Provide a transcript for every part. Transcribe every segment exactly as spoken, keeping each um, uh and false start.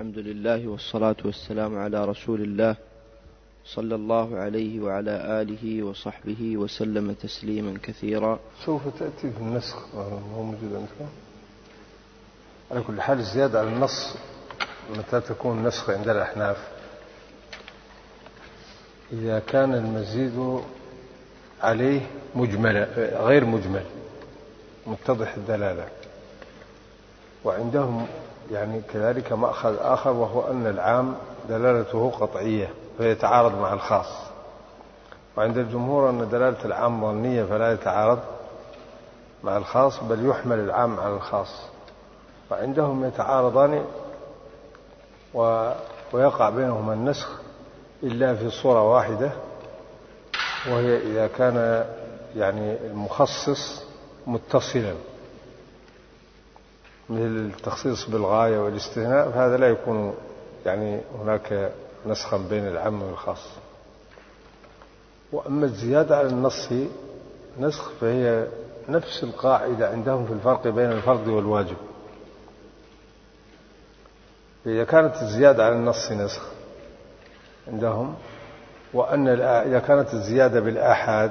الحمد لله والصلاة والسلام على رسول الله صلى الله عليه وعلى آله وصحبه وسلم تسليما كثيرا. سوف تأتي في النسخ هو موجود عندكم. على كل حال الزيادة على النص متى تكون نسخ عند الأحناف؟ إذا كان المزيد عليه مجمل غير مجمل متضح الدلالة، وعندهم يعني كذلك مأخذ آخر وهو أن العام دلالته قطعية فيتعارض مع الخاص، وعند الجمهور أن دلالة العام ظنية فلا يتعارض مع الخاص بل يحمل العام على الخاص، وعندهم يتعارضان ويقع بينهما النسخ إلا في صورة واحدة، وهي إذا كان يعني المخصص متصلا مثل التخصيص بالغاية والاستثناء، فهذا لا يكون يعني هناك نسخا بين العام والخاص. وأما الزيادة على النص نسخ فهي نفس القاعدة عندهم في الفرق بين الفرض والواجب. إذا كانت الزيادة على النص نسخ عندهم، وأن إذا كانت الزيادة بالآحاد،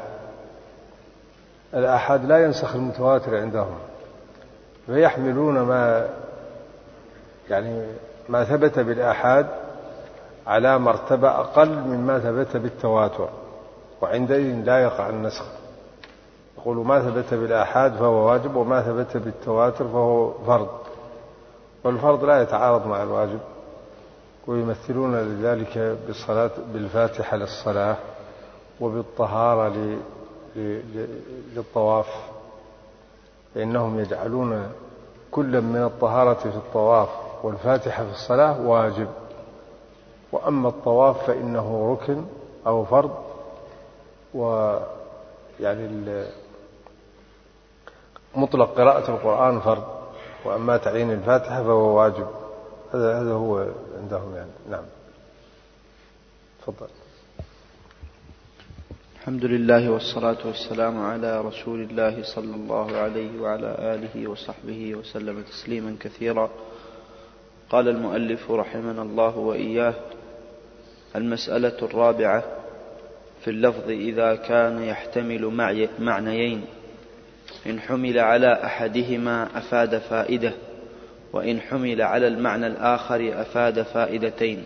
الآحاد لا ينسخ المتواتر عندهم، فيحملون ما يعني ما ثبت بالآحاد على مرتبة أقل مما ثبت بالتواتر، وعندئذ لا يقع النسخ. يقولوا ما ثبت بالآحاد فهو واجب، وما ثبت بالتواتر فهو فرض، والفرض لا يتعارض مع الواجب. ويمثلون لذلك بالصلاة بالفاتحة للصلاة وبالطهارة للطواف، فإنهم يجعلون كل من الطهارة في الطواف والفاتحة في الصلاة واجب، وأما الطواف فإنه ركن أو فرض، ويعني مطلق قراءة القرآن فرض، وأما تعيين الفاتحة فهو واجب. هذا هذا هو عندهم يعني. نعم تفضل. الحمد لله والصلاة والسلام على رسول الله صلى الله عليه وعلى آله وصحبه وسلم تسليما كثيرا. قال المؤلف رحمنا الله وإياه: المسألة الرابعة في اللفظ إذا كان يحتمل معنيين، إن حمل على أحدهما أفاد فائدة، وإن حمل على المعنى الآخر أفاد فائدتين.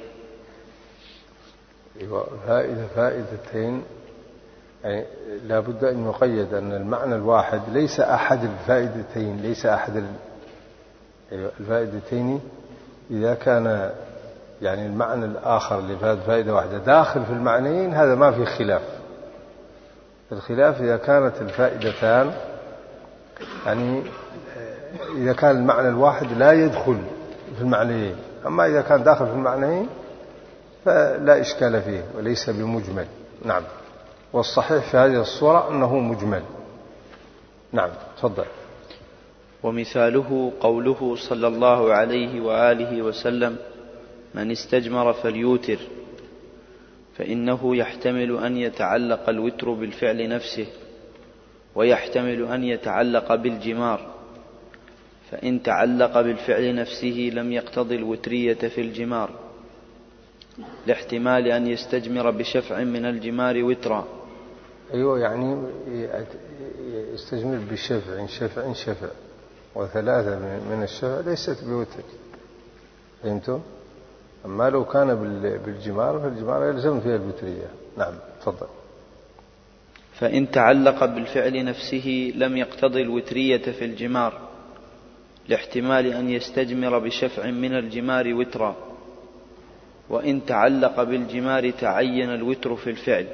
فائدة فائدتين يعني لا بد أن يقيد أن المعنى الواحد ليس أحد الفائدتين، ليس أحد الفائدتين. إذا كان يعني المعنى الآخر اللي فاد فائدة واحدة داخل في المعنيين هذا ما في خلاف. الخلاف إذا كانت الفائدتان يعني إذا كان المعنى الواحد لا يدخل في المعنيين، أما إذا كان داخل في المعنيين فلا إشكال فيه وليس بمجمل. نعم، والصحيح في هذه الصورة أنه مجمل. نعم تفضل. ومثاله قوله صلى الله عليه وآله وسلم: من استجمر فليوتر، فإنه يحتمل أن يتعلق الوتر بالفعل نفسه، ويحتمل أن يتعلق بالجمار، فإن تعلق بالفعل نفسه لم يقتضي الوترية في الجمار، لاحتمال أن يستجمر بشفع من الجمار وترا. أيوة، يعني يستجمر بشفع شفع شفع وثلاثة من الشفع ليست بوتر، فهمتم؟ أما لو كان بالجمار فالجمار يلزم فيها الوترية. نعم تفضل. فإن تعلق بالفعل نفسه لم يقتضي الوترية في الجمار، لاحتمال أن يستجمر بشفع من الجمار وترا، وإن تعلق بالجمار تعين الوتر في الفعل.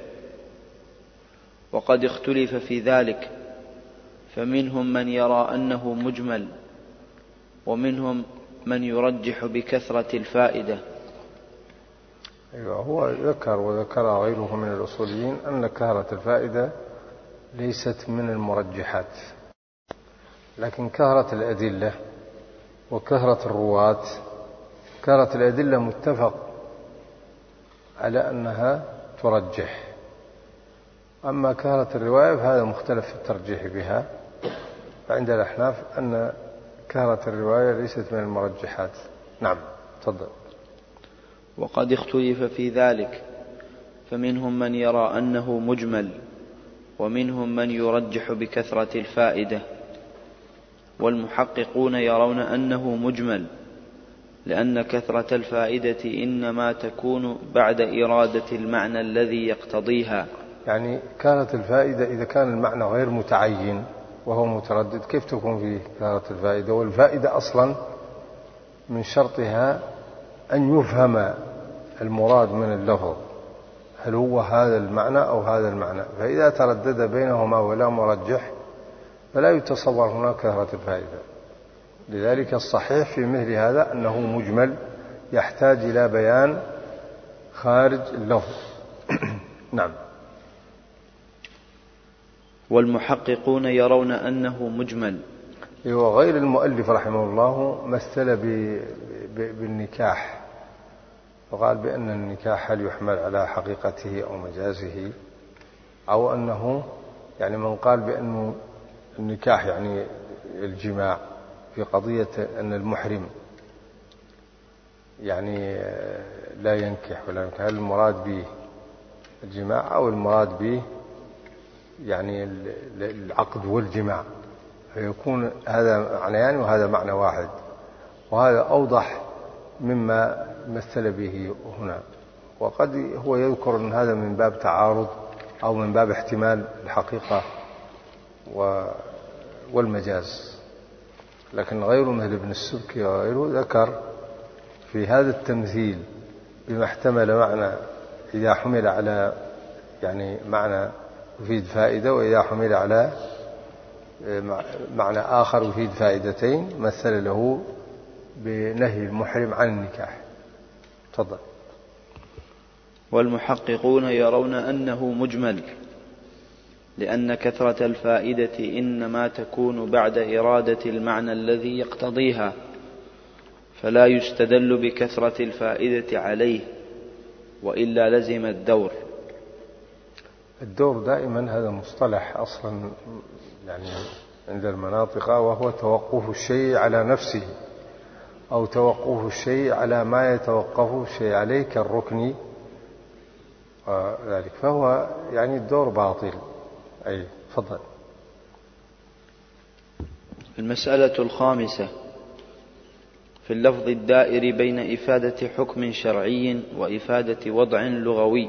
وقد اختلف في ذلك، فمنهم من يرى أنه مجمل، ومنهم من يرجح بكثرة الفائدة. أيوة، هو ذكر وذكر غيره من الأصوليين أن كثرة الفائدة ليست من المرجحات، لكن كثرة الأدلة وكثرة الرواة، كثرة الأدلة متفق على أنها ترجح، أما كثرة الرواية فهذا مختلف في الترجيح بها. فعند الأحناف أن كثرة الرواية ليست من المرجحات. نعم تفضل. وقد اختلف في ذلك، فمنهم من يرى أنه مجمل، ومنهم من يرجح بكثرة الفائدة. والمحققون يرون أنه مجمل، لأن كثرة الفائدة إنما تكون بعد إرادة المعنى الذي يقتضيها. يعني كانت الفائدة إذا كان المعنى غير متعين وهو متردد كيف تكون فيه كثرة الفائدة؟ والفائدة أصلا من شرطها أن يفهم المراد من اللفظ، هل هو هذا المعنى أو هذا المعنى، فإذا تردد بينهما ولا مرجح فلا يتصور هناك كثرة الفائدة. لذلك الصحيح في مثل هذا أنه مجمل يحتاج إلى بيان خارج اللفظ. نعم. والمحققون يرون أنه مجمل. وغير المؤلف رحمه الله مثل بالنكاح، وقال بأن النكاح هل يحمل على حقيقته أو مجازه، أو أنه يعني من قال بأن النكاح يعني الجماع في قضية أن المحرم يعني لا ينكح ولا ينكح، هل المراد به الجماع أو المراد به يعني العقد والجماع، فيكون هذا معنيان وهذا معنى واحد، وهذا أوضح مما مثل به هنا. وقد هو يذكر أن هذا من باب تعارض أو من باب احتمال الحقيقة والمجاز، لكن غيره مثل ابن السبكي وغيره ذكر في هذا التمثيل بما احتمل معنى إذا حمل على يعني معنى يفيد فائدة، وإذا حمل على معنى آخر يفيد فائدتين مثل له بنهي المحرم عن النكاح. تفضل. والمحققون يرون أنه مجمل، لأن كثرة الفائدة إنما تكون بعد إرادة المعنى الذي يقتضيها، فلا يستدل بكثرة الفائدة عليه، وإلا لزم الدور. الدور دائما هذا مصطلح أصلا يعني عند المناطق، وهو توقف الشيء على نفسه أو توقف الشيء على ما يتوقف الشيء عليه كالركن وذلك، فهو يعني الدور باطل. أي فضل. المسألة الخامسة في اللفظ الدائر بين إفادة حكم شرعي وإفادة وضع لغوي.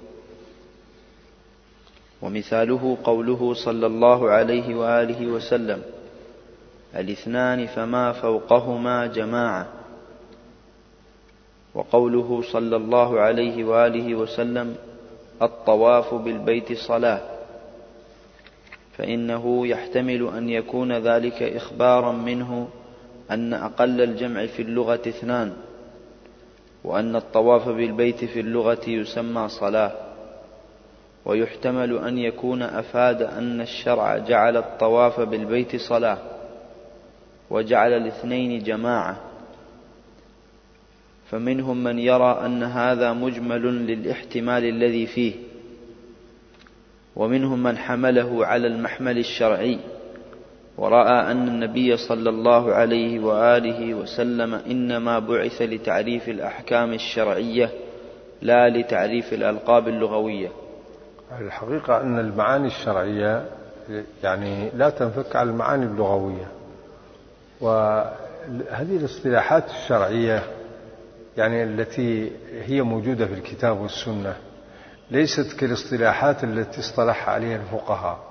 ومثاله قوله صلى الله عليه وآله وسلم: الاثنان فما فوقهما جماعة. وقوله صلى الله عليه وآله وسلم: الطواف بالبيت صلاة، فإنه يحتمل أن يكون ذلك إخبارا منه أن أقل الجمع في اللغة اثنان، وأن الطواف بالبيت في اللغة يسمى صلاة. ويحتمل أن يكون أفاد أن الشرع جعل الطواف بالبيت صلاة وجعل الاثنين جماعة، فمنهم من يرى أن هذا مجمل للاحتمال الذي فيه، ومنهم من حمله على المحمل الشرعي ورأى أن النبي صلى الله عليه وآله وسلم إنما بعث لتعريف الأحكام الشرعية لا لتعريف الألقاب اللغوية. الحقيقة أن المعاني الشرعية يعني لا تنفك على المعاني اللغوية، وهذه الاصطلاحات الشرعية يعني التي هي موجودة في الكتاب والسنة ليست كالاصطلاحات التي اصطلح عليها الفقهاء،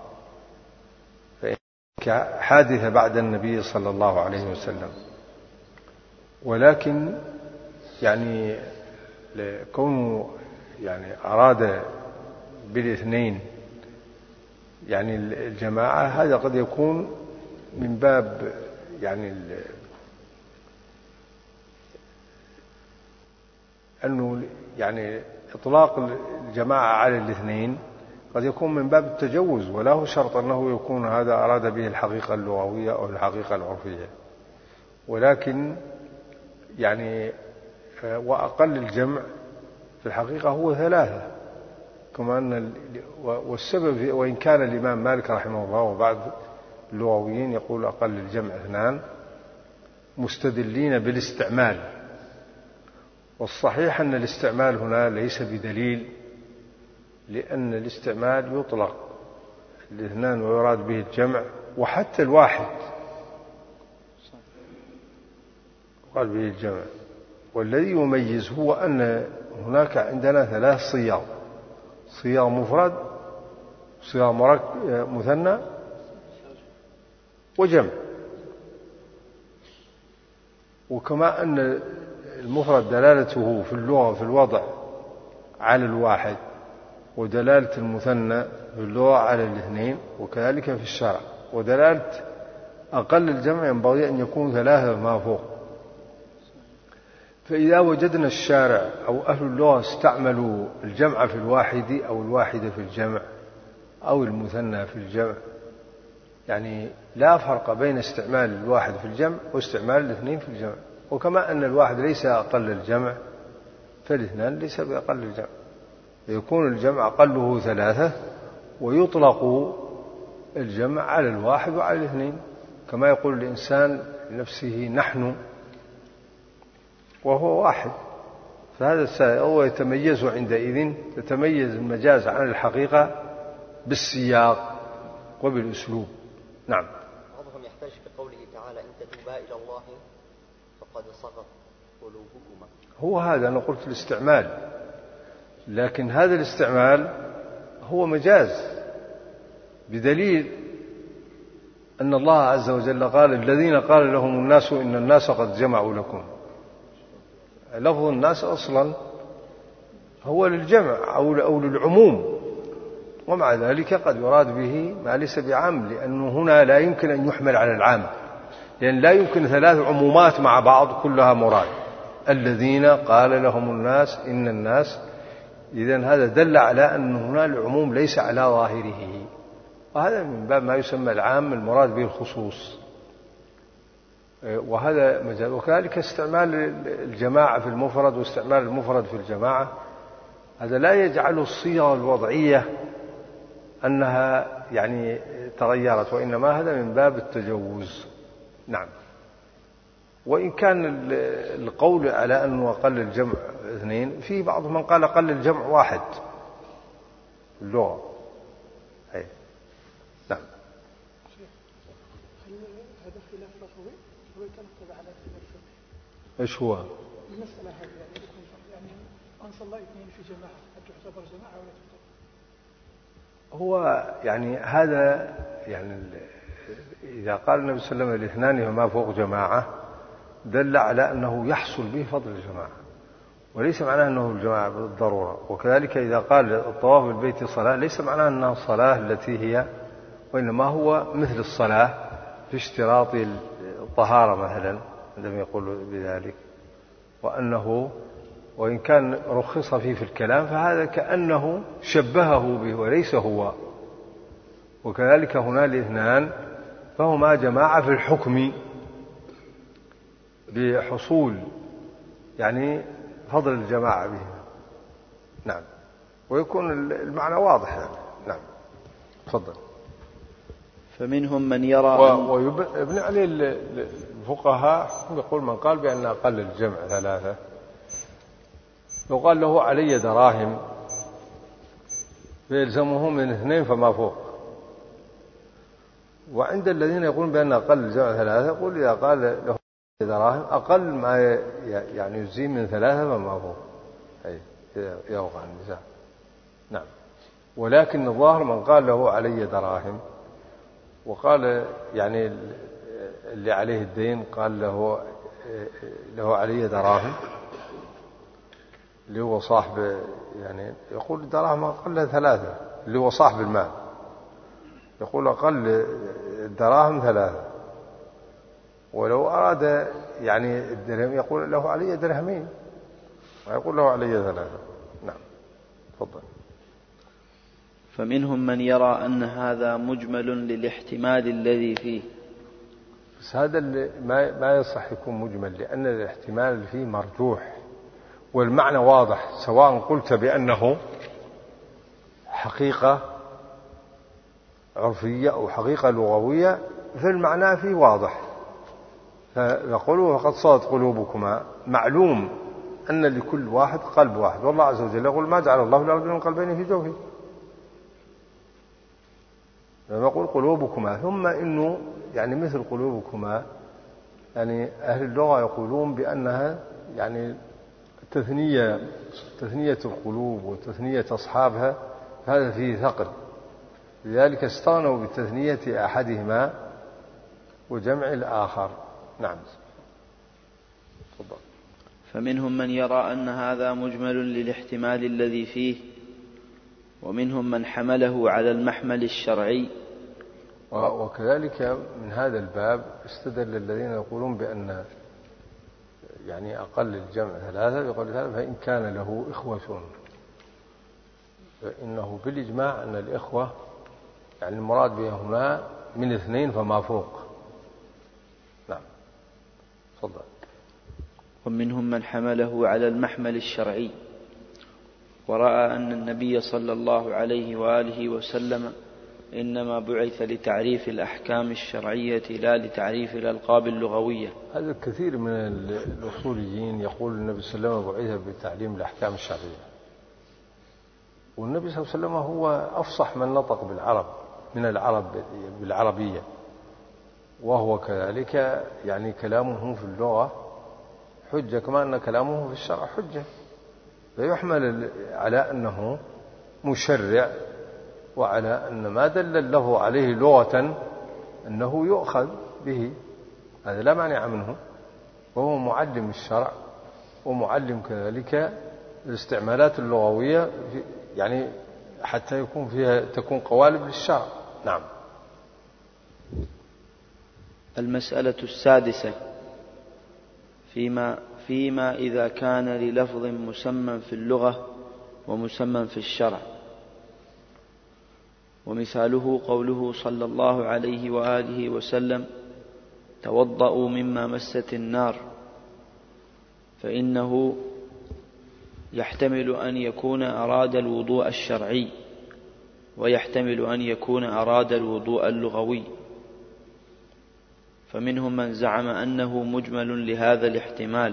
حادثة بعد النبي صلى الله عليه وسلم. ولكن يعني كونه يعني أراد بالاثنين يعني الجماعة، هذا قد يكون من باب يعني أنه يعني إطلاق الجماعة على الاثنين قد يكون من باب التجوز، ولا هو شرط أنه يكون هذا أراد به الحقيقة اللغوية أو الحقيقة العرفية. ولكن يعني وأقل الجمع في الحقيقة هو ثلاثة، كما أن والسبب وإن كان الإمام مالك رحمه الله وبعض اللغويين يقول أقل الجمع اثنان مستدلين بالاستعمال، والصحيح أن الاستعمال هنا ليس بدليل، لأن الاستعمال يطلق الاثنان ويراد به الجمع، وحتى الواحد يقال به الجمع. والذي يميز هو أن هناك عندنا ثلاث صيغ: صيغ مفرد، صيغ مثنى، وجمع. وكما أن المفرد دلالته في اللغة في الوضع على الواحد، ودلالة المثنى في اللغة على الاثنين، وكذلك في الشرع. ودلالة أقل الجمع ينبغي أن يكون ثلاثة ما فوق. فإذا وجدنا الشارع أو أهل اللغة استعملوا الجمع في الواحد أو الواحدة في الجمع أو المثنى في الجمع، يعني لا فرق بين استعمال الواحد في الجمع واستعمال الاثنين في الجمع. وكما أن الواحد ليس أقل الجمع، فالاثنان ليس بأقل الجمع، يكون الجمع أقله ثلاثة، ويطلق الجمع على الواحد وعلى الاثنين، كما يقول الإنسان لنفسه نحن وهو واحد. فهذا السائر هو يتميز عندئذ، تتميز المجاز عن الحقيقة بالسياق وبالأسلوب. نعم. بعضهم يحتاج في قوله تعالى: إن تتوبا إلى الله فقد صغت قلوبكما. هو هذا أنا قلت الاستعمال، لكن هذا الاستعمال هو مجاز بدليل أن الله عز وجل قال: الذين قال لهم الناس إن الناس قد جمعوا لكم. لفظ الناس أصلا هو للجمع أو للعموم، ومع ذلك قد يراد به ما ليس بعام، لأنه هنا لا يمكن أن يحمل على العام، لأن لا يمكن ثلاث عمومات مع بعض كلها مراد. الذين قال لهم الناس إن الناس، إذن هذا دل على أن هنا العموم ليس على ظاهره، وهذا من باب ما يسمى العام المراد به الخصوص، وهذا مجال. وكذلك استعمال الجماعة في المفرد واستعمال المفرد في الجماعة، هذا لا يجعل الصيغة الوضعية أنها يعني تغيرت، وإنما هذا من باب التجوز. نعم. وإن كان القول على أنه أقل الجمع اثنين، في بعض من قال أقل الجمع واحد اللغة. أي. نعم. هذا خلاف لغوي ويترتب على خلاف فقهي. إيش هو؟ المسألة هذه يعني يعني أن صلى اثنين في جماعة هل تعتبر جماعة ولا تعتبر؟ هو يعني هذا يعني إذا قال النبي صلى الله عليه وسلم الاثنان فما فوق جماعة، دل على أنه يحصل به فضل الجماعة، وليس معناه أنه الجماعة بالضرورة. وكذلك إذا قال الطواف بالبيت صلاة، ليس معناه أنها الصلاة التي هي، وإنما هو مثل الصلاة في اشتراط الطهارة مثلا عندما يقول بذلك، وأنه وإن كان رخص فيه في الكلام فهذا كأنه شبهه به وليس هو. وكذلك هنا الاثنان فهما جماعة في الحكم بحصول يعني فضل الجماعة بهما. نعم. ويكون المعنى واضح يعني. نعم. تفضل. فمنهم من يرى ويبنى عليه الفقهاء يقول من قال بأن أقل الجمع ثلاثة، يقال له علي دراهم فيلزمه من اثنين فما فوق. وعند الذين يقولون بأن أقل الجمع ثلاثة، يقول إذا قال له دراهم أقل ما يعني يجزي من ثلاثة فما فوق، أي يوقع النزاع. نعم. ولكن الظاهر من قال له علي دراهم، وقال يعني اللي عليه الدين قال له له علي دراهم، اللي هو صاحب يعني يقول الدراهم أقل ثلاثة، اللي هو صاحب المال يقول أقل الدراهم ثلاثة. ولو أراد يعني الدرهم يقول له علي درهمين، ويقول له علي ثلاثة. نعم. تفضل. فمنهم من يرى أن هذا مجمل للاحتمال الذي فيه. بس هذا ما ما يصح يكون مجمل، لأن الاحتمال فيه مرجوح والمعنى واضح، سواء قلت بأنه حقيقة عرفية أو حقيقة لغوية، فالمعنى فيه واضح. فنقول فقد صغت قلوبكما، معلوم أن لكل واحد قلب واحد، والله عز وجل يقول ما جعل الله لرجل من قلبين في جوفه، لما يقول قلوبكما، ثم إنه يعني مثل قلوبكما، يعني أهل اللغة يقولون بأنها يعني تثنية تثنية القلوب وتثنية أصحابها، هذا فيه ثقل، لذلك استغنوا بتثنية أحدهما وجمع الآخر. نعم. تفضل. فمنهم من يرى أن هذا مجمل للاحتمال الذي فيه، ومنهم من حمله على المحمل الشرعي. وكذلك من هذا الباب استدل الذين يقولون بأن يعني أقل الجمع ثلاثة، يقول ثلاثة فإن كان له إخوة، فإنه بالإجماع أن الإخوة يعني المراد بها هنا من اثنين فما فوق. نعم. تفضل. ومنهم من حمله على المحمل الشرعي، ورأى أن النبي صلى الله عليه وآله وسلم إنما بعث لتعريف الأحكام الشرعية لا لتعريف الألقاب اللغوية. هذا كثير من الأصوليين يقول النبي صلى الله عليه وسلم بعث بتعليم الأحكام الشرعية، والنبي صلى الله عليه وسلم هو أفصح من نطق بالعرب من العرب بالعربية، وهو كذلك يعني كلامه في اللغة حجة كما أن كلامه في الشرع حجة، فيحمل على أنه مشرع، وعلى أن ما دل له عليه لغة أنه يؤخذ به، هذا لا مانع منه، وهو معلم الشرع ومعلم كذلك الاستعمالات اللغوية يعني حتى يكون فيها تكون قوالب للشرع. نعم. المسألة السادسة فيما, فيما إذا كان للفظ مسمى في اللغة ومسمى في الشرع، ومثاله قوله صلى الله عليه وآله وسلم توضأوا مما مست النار، فإنه يحتمل أن يكون أراد الوضوء الشرعي، ويحتمل أن يكون أراد الوضوء اللغوي، فمنهم من زعم أنه مجمل لهذا الاحتمال،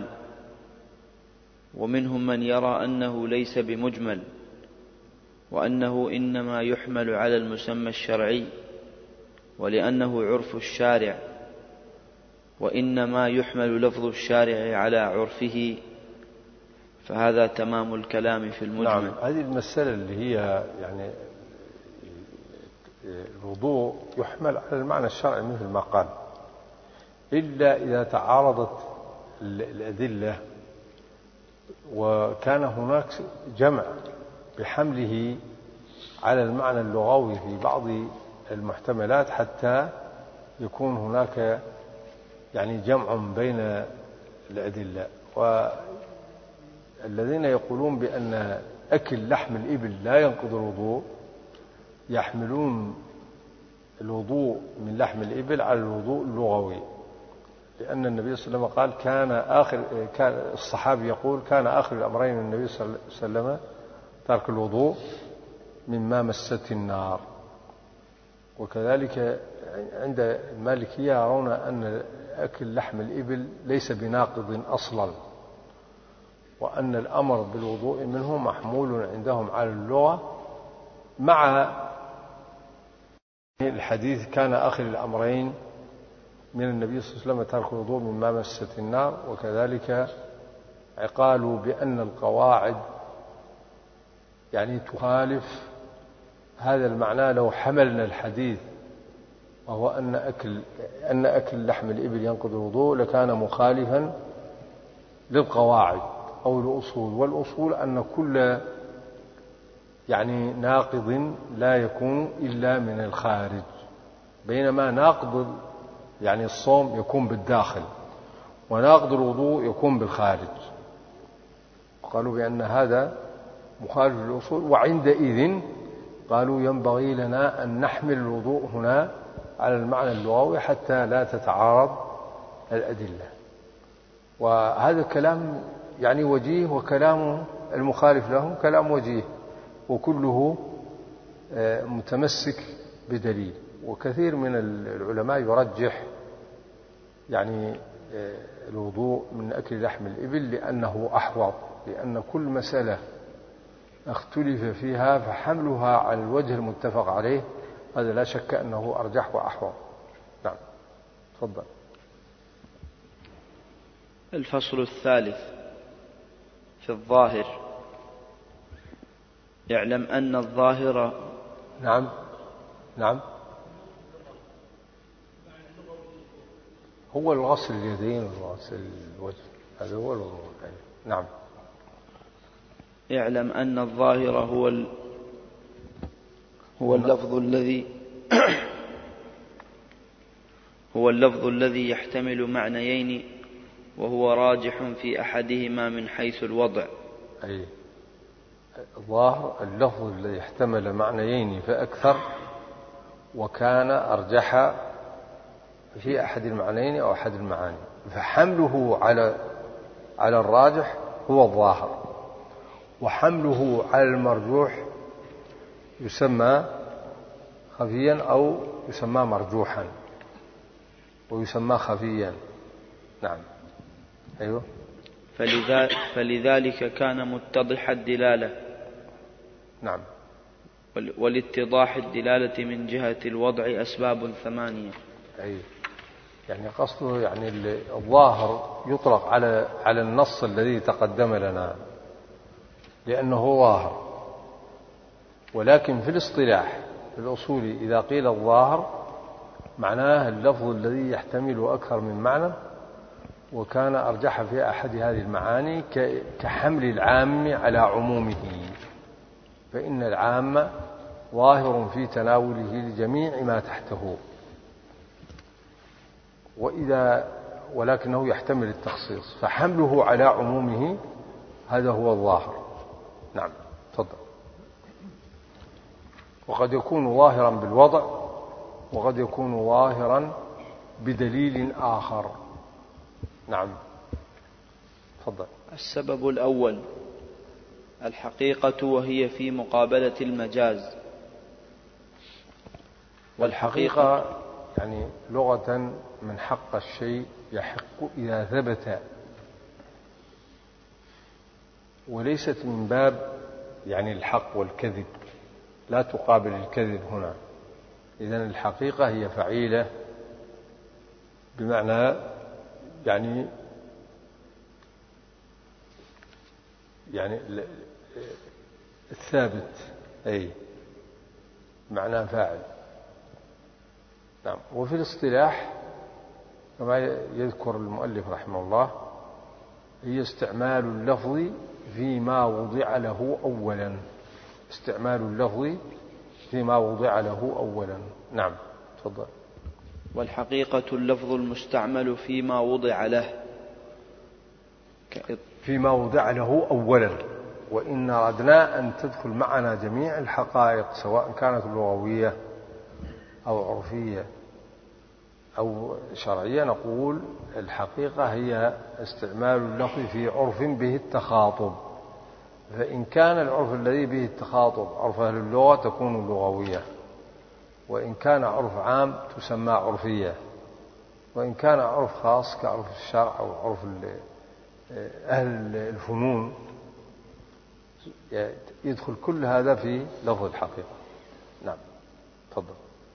ومنهم من يرى أنه ليس بمجمل، وأنه إنما يحمل على المسمى الشرعي، ولأنه عرف الشارع، وإنما يحمل لفظ الشارع على عرفه، فهذا تمام الكلام في المجمل. نعم. هذه المسألة اللي هي يعني الوضوء يحمل على المعنى الشرعي مثل ما قال، إلا إذا تعارضت الأدلة وكان هناك جمع بحمله على المعنى اللغوي في بعض المحتملات حتى يكون هناك يعني جمع بين الأدلة. والذين يقولون بأن أكل لحم الإبل لا ينقض الوضوء يحملون الوضوء من لحم الإبل على الوضوء اللغوي، لأن النبي صلى الله عليه وسلم قال كان آخر كان الصحابي يقول كان آخر الأمرين من النبي صلى الله عليه وسلم ترك الوضوء مما مست النار. وكذلك عند المالكية يرون أن أكل لحم الإبل ليس بناقض أصلا، وأن الأمر بالوضوء منه محمول عندهم على اللغة، مع الحديث كان آخر الأمرين من النبي صلى الله عليه وسلم ترك الوضوء مما مست النار. وكذلك قالوا بأن القواعد يعني تخالف هذا المعنى لو حملنا الحديث، وهو أن أكل أن أكل لحم الإبل ينقض الوضوء لكان مخالفا للقواعد أو الأصول، والأصول أن كل يعني ناقض لا يكون إلا من الخارج، بينما ناقض يعني الصوم يكون بالداخل، وناقض الوضوء يكون بالخارج. قالوا بأن هذا مخالف للأصول، وعندئذ قالوا ينبغي لنا أن نحمل الوضوء هنا على المعنى اللغوي حتى لا تتعارض الأدلة. وهذا كلام يعني وجيه، وكلام المخالف له كلام وجيه، وكله متمسك بدليل. وكثير من العلماء يرجح يعني الوضوء من أكل لحم الإبل لأنه أحوط، لأن كل مسألة اختلف فيها فحملها على الوجه المتفق عليه هذا لا شك أنه أرجح وأحوط. نعم تفضل. الفصل الثالث في الظاهر. يعلم أن الظاهر. نعم نعم هو الغسل اليدين والغسل الوجه، هذا هو الوضوء. نعم. يعلم أن الظاهر هو ال... هو اللفظ الذي هو اللفظ الذي يحتمل معنيين وهو راجح في أحدهما من حيث الوضع. أي الظاهر اللفظ الذي يحتمل معنيين فأكثر، وكان أرجح في أحد المعنيين أو أحد المعاني، فحمله على على الراجح هو الظاهر، وحمله على المرجوح يسمى خفيا أو يسمى مرجوحا ويسمى خفيا. نعم. أيوه. فلذلك كان متضح الدلالة. نعم. ولاتضاح الدلالة من جهة الوضع أسباب ثمانية. أي يعني قصده يعني الظاهر يطلق على على النص الذي تقدم لنا لأنه ظاهر، ولكن في الاصطلاح في الأصول إذا قيل الظاهر معناه اللفظ الذي يحتمل أكثر من معنى، وكان أرجح في أحد هذه المعاني كحمل العام على عمومه، فإن العام ظاهر في تناوله لجميع ما تحته، وإذا ولكنه يحتمل التخصيص، فحمله على عمومه هذا هو الظاهر. نعم تفضل. وقد يكون ظاهرا بالوضع، وقد يكون ظاهرا بدليل آخر. نعم تفضل. السبب الأول الحقيقة، وهي في مقابلة المجاز. والحقيقة يعني لغة من حق الشيء يحق إذا ثبت، وليست من باب يعني الحق والكذب، لا تقابل الكذب هنا. إذن الحقيقة هي فعيلة بمعنى يعني يعني الثابت، أي معنى فاعل. نعم. وفي الاصطلاح كما يذكر المؤلف رحمه الله هي استعمال اللفظ فيما وضع له أولا، استعمال اللفظ فيما وضع له أولا. نعم تفضل. والحقيقة اللفظ المستعمل فيما وضع له فيما وضع له أولا، وإن أردنا أن تدخل معنا جميع الحقائق سواء كانت لغوية أو عرفية أو شرعية، نقول الحقيقة هي استعمال اللفظ في عرف به التخاطب، فإن كان العرف الذي به التخاطب عرف أهل اللغة تكون لغوية، وإن كان عرف عام تسمى عرفية، وإن كان عرف خاص كعرف الشرع أو عرف أهل الفنون يدخل كل هذا في لفظ الحقيقة. نعم تفضل.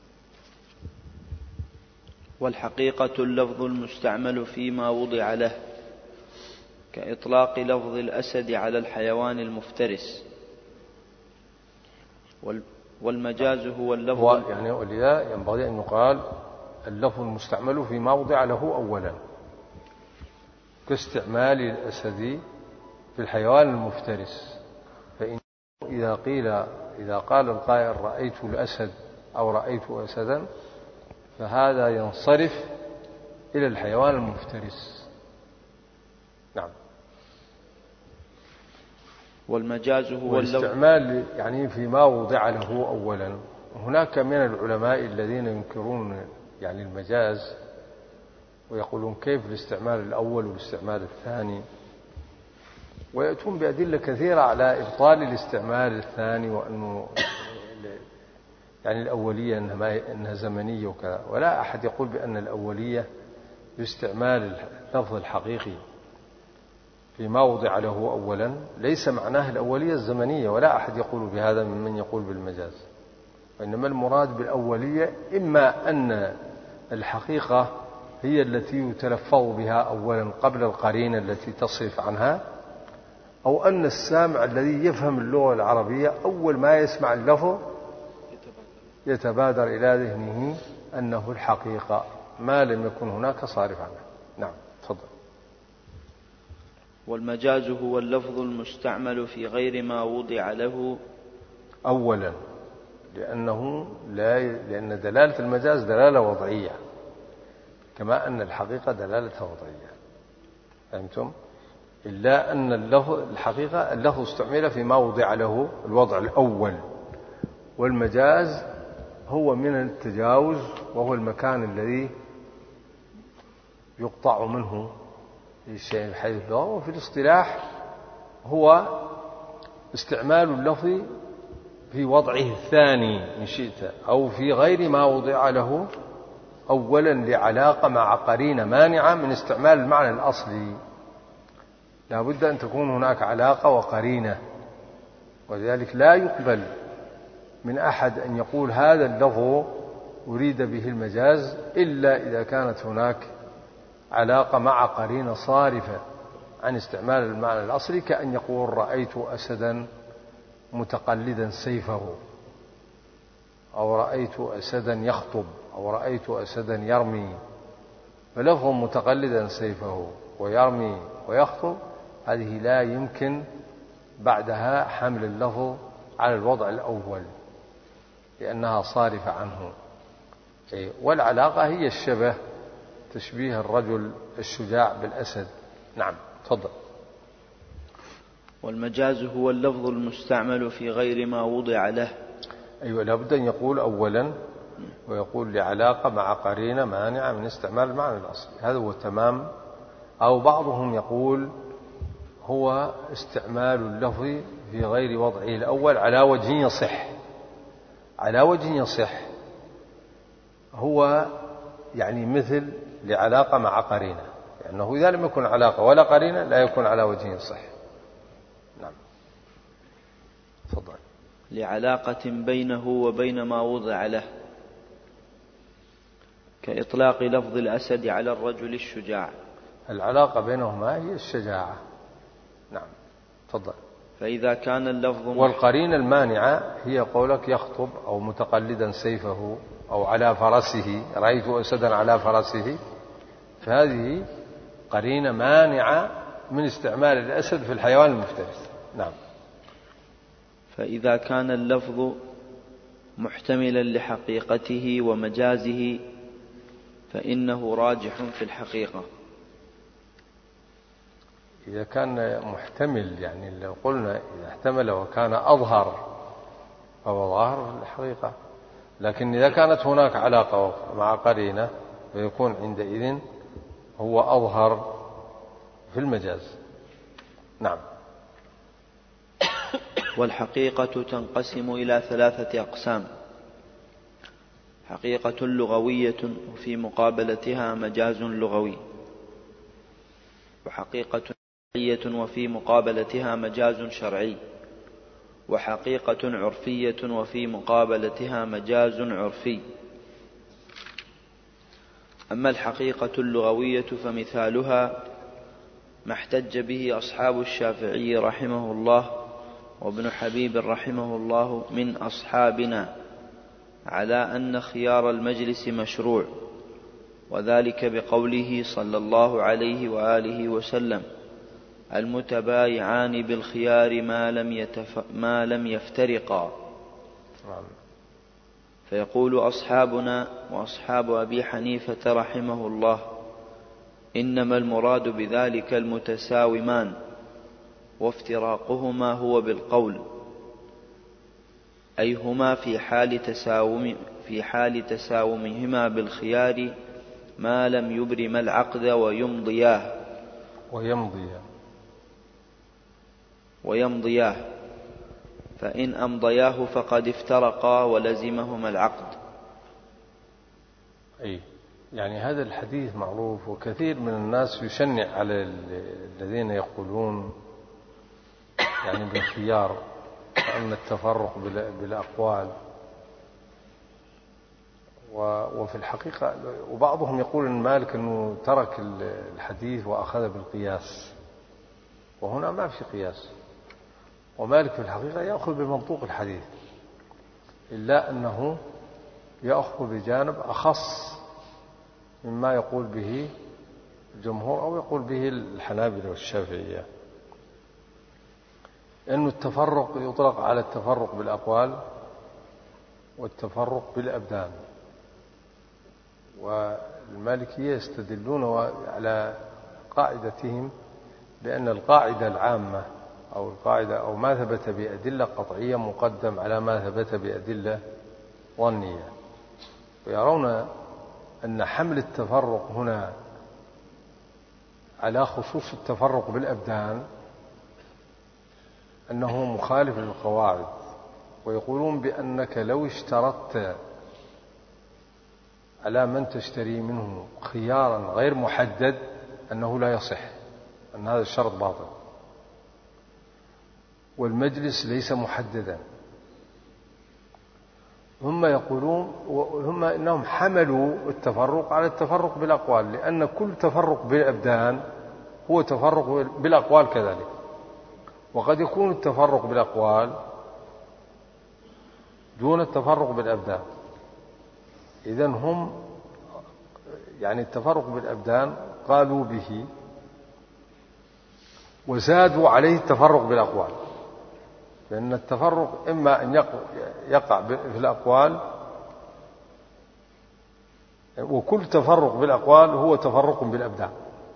والحقيقة اللفظ المستعمل فيما وضع له، كإطلاق لفظ الأسد على الحيوان المفترس. والمجاز هو اللفظ هو يعني ولذا ينبغي أن يقال اللفظ المستعمل فيما وضع له أولا، كاستعمال الأسد في الحيوان المفترس. فإن إذا قيل إذا قال القائل رأيت الأسد أو رأيت أسدا، فهذا ينصرف إلى الحيوان المفترس. نعم. والمجاز هو والاستعمال يعني فيما وضع له أولا. هناك من العلماء الذين ينكرون يعني المجاز ويقولون كيف الاستعمال الأول والاستعمال الثاني، ويأتون بأدلة كثيرة على إبطال الاستعمال الثاني، وأنه يعني الأولية إنها زمنية وكذا، ولا أحد يقول بأن الأولية باستعمال اللفظ الحقيقي فيما وضع له أولا ليس معناه الأولية الزمنية، ولا أحد يقول بهذا ممن يقول بالمجاز، وإنما المراد بالأولية إما أن الحقيقة هي التي يتلفظ بها أولا قبل القرينة التي تصرف عنها، أو أن السامع الذي يفهم اللغة العربية أول ما يسمع اللفظ يتبادر إلى ذهنه أنه الحقيقة ما لم يكن هناك صارف عنها. نعم تفضل. والمجاز هو اللفظ المستعمل في غير ما وضع له أولا، لأنه لا ي... لأن دلالة المجاز دلالة وضعية كما أن الحقيقة دلالة وضعية، فهمتم؟ إلا أن اللفظ الحقيقة اللفظ استعمل فيما وضع له الوضع الأول، والمجاز هو من التجاوز، وهو المكان الذي يقطع منه الشيء حيث اللغة. وفي الاصطلاح هو استعمال اللفظ في وضعه الثاني إن شئت، أو في غير ما وضع له أولا لعلاقة مع قرينة مانعة من استعمال المعنى الأصلي. لا بد أن تكون هناك علاقة وقرينة، ولذلك لا يقبل من أحد أن يقول هذا اللفظ أريد به المجاز إلا إذا كانت هناك علاقة مع قرينة صارفة عن استعمال المعنى الأصلي، كأن يقول رأيت أسدا متقلدا سيفه، أو رأيت أسدا يخطب، أو رأيت أسدا يرمي. فلفظ متقلدا سيفه ويرمي ويخطب هذه لا يمكن بعدها حمل اللفظ على الوضع الأول لأنها صارفة عنه. والعلاقة هي الشبه، تشبيه الرجل الشجاع بالأسد. نعم تفضل. والمجاز هو اللفظ المستعمل في غير ما وضع له. أيوة، لابد أن يقول أولا ويقول لعلاقة مع قرينة مانعة من استعمال المعنى الأصلي، هذا هو تمام. أو بعضهم يقول هو استعمال اللفظ في غير وضعه الأول على وجه يصح. على وجه يصح هو يعني مثل لعلاقة مع قرينة، لأنه إذا لم يكن علاقة ولا قرينة لا يكون على وجه يصح. نعم تفضل. لعلاقة بينه وبين ما وضع له، كإطلاق لفظ الأسد على الرجل الشجاع. العلاقة بينهما هي الشجاعة. نعم تفضل. فإذا كان اللفظ والقرينة المانعة هي قولك يخطب أو متقلدا سيفه أو على فرسه، رأيت أسدا على فرسه، فهذه قرينة مانعة من استعمال الأسد في الحيوان المفترس. نعم. فإذا كان اللفظ محتملا لحقيقته ومجازه فإنه راجح في الحقيقة. إذا كان محتمل، يعني لو قلنا إذا احتمل وكان أظهر فهو ظاهر في الحقيقة، لكن إذا كانت هناك علاقة مع قرينة فيكون عندئذ هو أظهر في المجاز. نعم. والحقيقة تنقسم إلى ثلاثة أقسام: حقيقة لغوية وفي مقابلتها مجاز لغوي، وحقيقة شرعية وفي مقابلتها مجاز شرعي، وحقيقة عرفية وفي مقابلتها مجاز عرفي. أما الحقيقة اللغوية فمثالها ما احتج به أصحاب الشافعي رحمه الله وابن حبيب رحمه الله من أصحابنا على أن خيار المجلس مشروع، وذلك بقوله صلى الله عليه وآله وسلم: المتبايعان بالخيار ما لم, يتف... ما لم يفترقا. فيقول أصحابنا وأصحاب أبي حنيفة رحمه الله: إنما المراد بذلك المتساومان، وافتراقهما هو بالقول، أي هما في حال تساوم في حال تساومهما بالخيار ما لم يبرم العقد ويمضياه ويمضياه ويمضياه فإن أمضياه فقد افترقا ولزمهما العقد. أي يعني هذا الحديث معروف، وكثير من الناس يشنع على الذين يقولون يعني بالخيار، وأن التفرق بالأقوال، وفي الحقيقة وبعضهم يقول أن مالك أنه ترك الحديث وأخذ بالقياس، وهنا ما في قياس، ومالك في الحقيقة يأخذ بمنطوق الحديث، إلا أنه يأخذ بجانب أخص مما يقول به الجمهور أو يقول به الحنابلة والشافعية، أن التفرق يطلق على التفرق بالأقوال والتفرق بالأبدان. والمالكية يستدلون على قاعدتهم بأن القاعدة العامة أو القاعدة أو ما ثبت بأدلة قطعية مقدم على ما ثبت بأدلة ظنية، ويرون أن حمل التفرق هنا على خصوص التفرق بالأبدان أنه مخالف للقواعد، ويقولون بأنك لو اشترطت على من تشتري منه خيارا غير محدد أنه لا يصح، أن هذا الشرط باطل، والمجلس ليس محددا. هم يقولون هم إنهم حملوا التفرق على التفرق بالأقوال، لأن كل تفرق بالأبدان هو تفرق بالأقوال كذلك، وقد يكون التفرق بالأقوال دون التفرق بالأبدان. إذن هم يعني التفرق بالأبدان قالوا به وزادوا عليه التفرق بالأقوال، لأن التفرق إما أن يقع في الأقوال، وكل تفرق بالأقوال هو تفرق بالأبدان.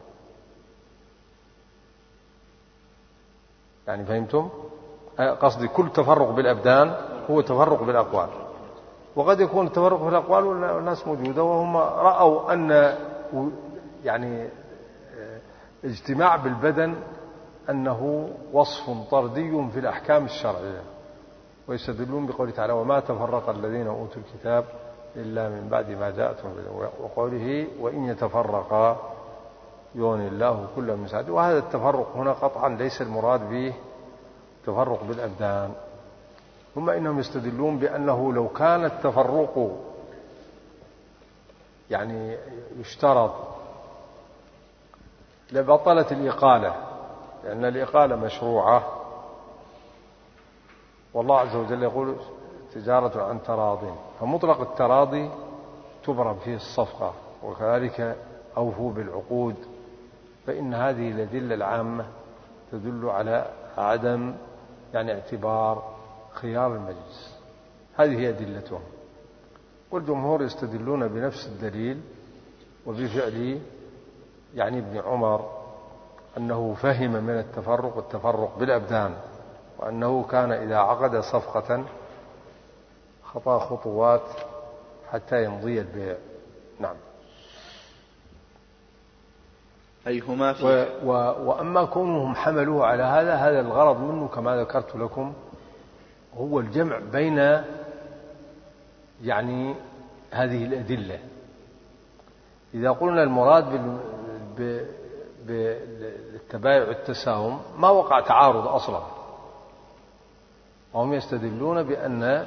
يعني فهمتم؟ قصدي كل تفرق بالأبدان هو تفرق بالأقوال، وقد يكون التفرق في الأقوال والناس موجودة وهم رأوا أن يعني اجتماع بالبدن أنه وصف طردي في الأحكام الشرعية، ويستدلون بقوله تعالى وما تفرق الذين أوتوا الكتاب إلا من بعد ما جاءتهم، وقوله وإن يتفرقا يغني الله كل من سعته. وهذا التفرق هنا قطعا ليس المراد به تفرق بالأبدان. ثم إنهم يستدلون بأنه لو كان التفرق يعني يشترط لبطلت الإقالة، لأن الإقالة مشروعة، والله عز وجل يقول تجارة عن تراض، فمطلق التراضي تبرم فيه الصفقة، وكذلك أوفوا بالعقود. فإن هذه الأدلة العامة تدل على عدم يعني اعتبار خيار المجلس. هذه أدلتهم، والجمهور يستدلون بنفس الدليل وبفعل يعني ابن عمر أنه فهم من التفرق التفرق بالأبدان، وأنه كان إذا عقد صفقة خطأ خطوات حتى يمضي البيع. نعم. أيهما في و و وأما كونهم حملوه على هذا، هذا الغرض منه كما ذكرت لكم هو الجمع بين يعني هذه الأدلة. إذا قلنا المراد بالتبايع والتساوم ما وقع تعارض أصلا، وهم يستدلون بأن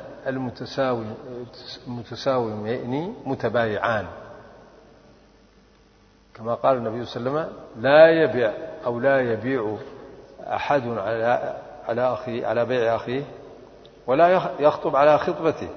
المتساومين متبايعان، كما قال النبي صلى الله عليه وسلم لا يبيع أو لا يبيع أحد على على أخيه على بيع أخيه ولا يخطب على خطبته.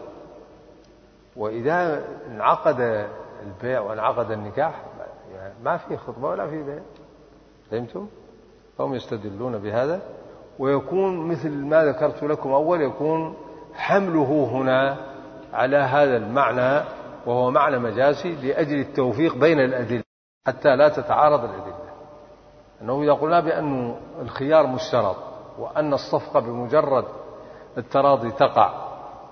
وإذا انعقد البيع وانعقد النكاح ما في خطبة ولا في بيع. فهمتم؟ هم يستدلون بهذا، ويكون مثل ما ذكرت لكم أول، يكون حمله هنا على هذا المعنى وهو معنى مجازي لأجل التوفيق بين الأدلة حتى لا تتعارض الأدلة. أنه إذا قلنا بأن الخيار مشترط وأن الصفقة بمجرد التراضي تقع،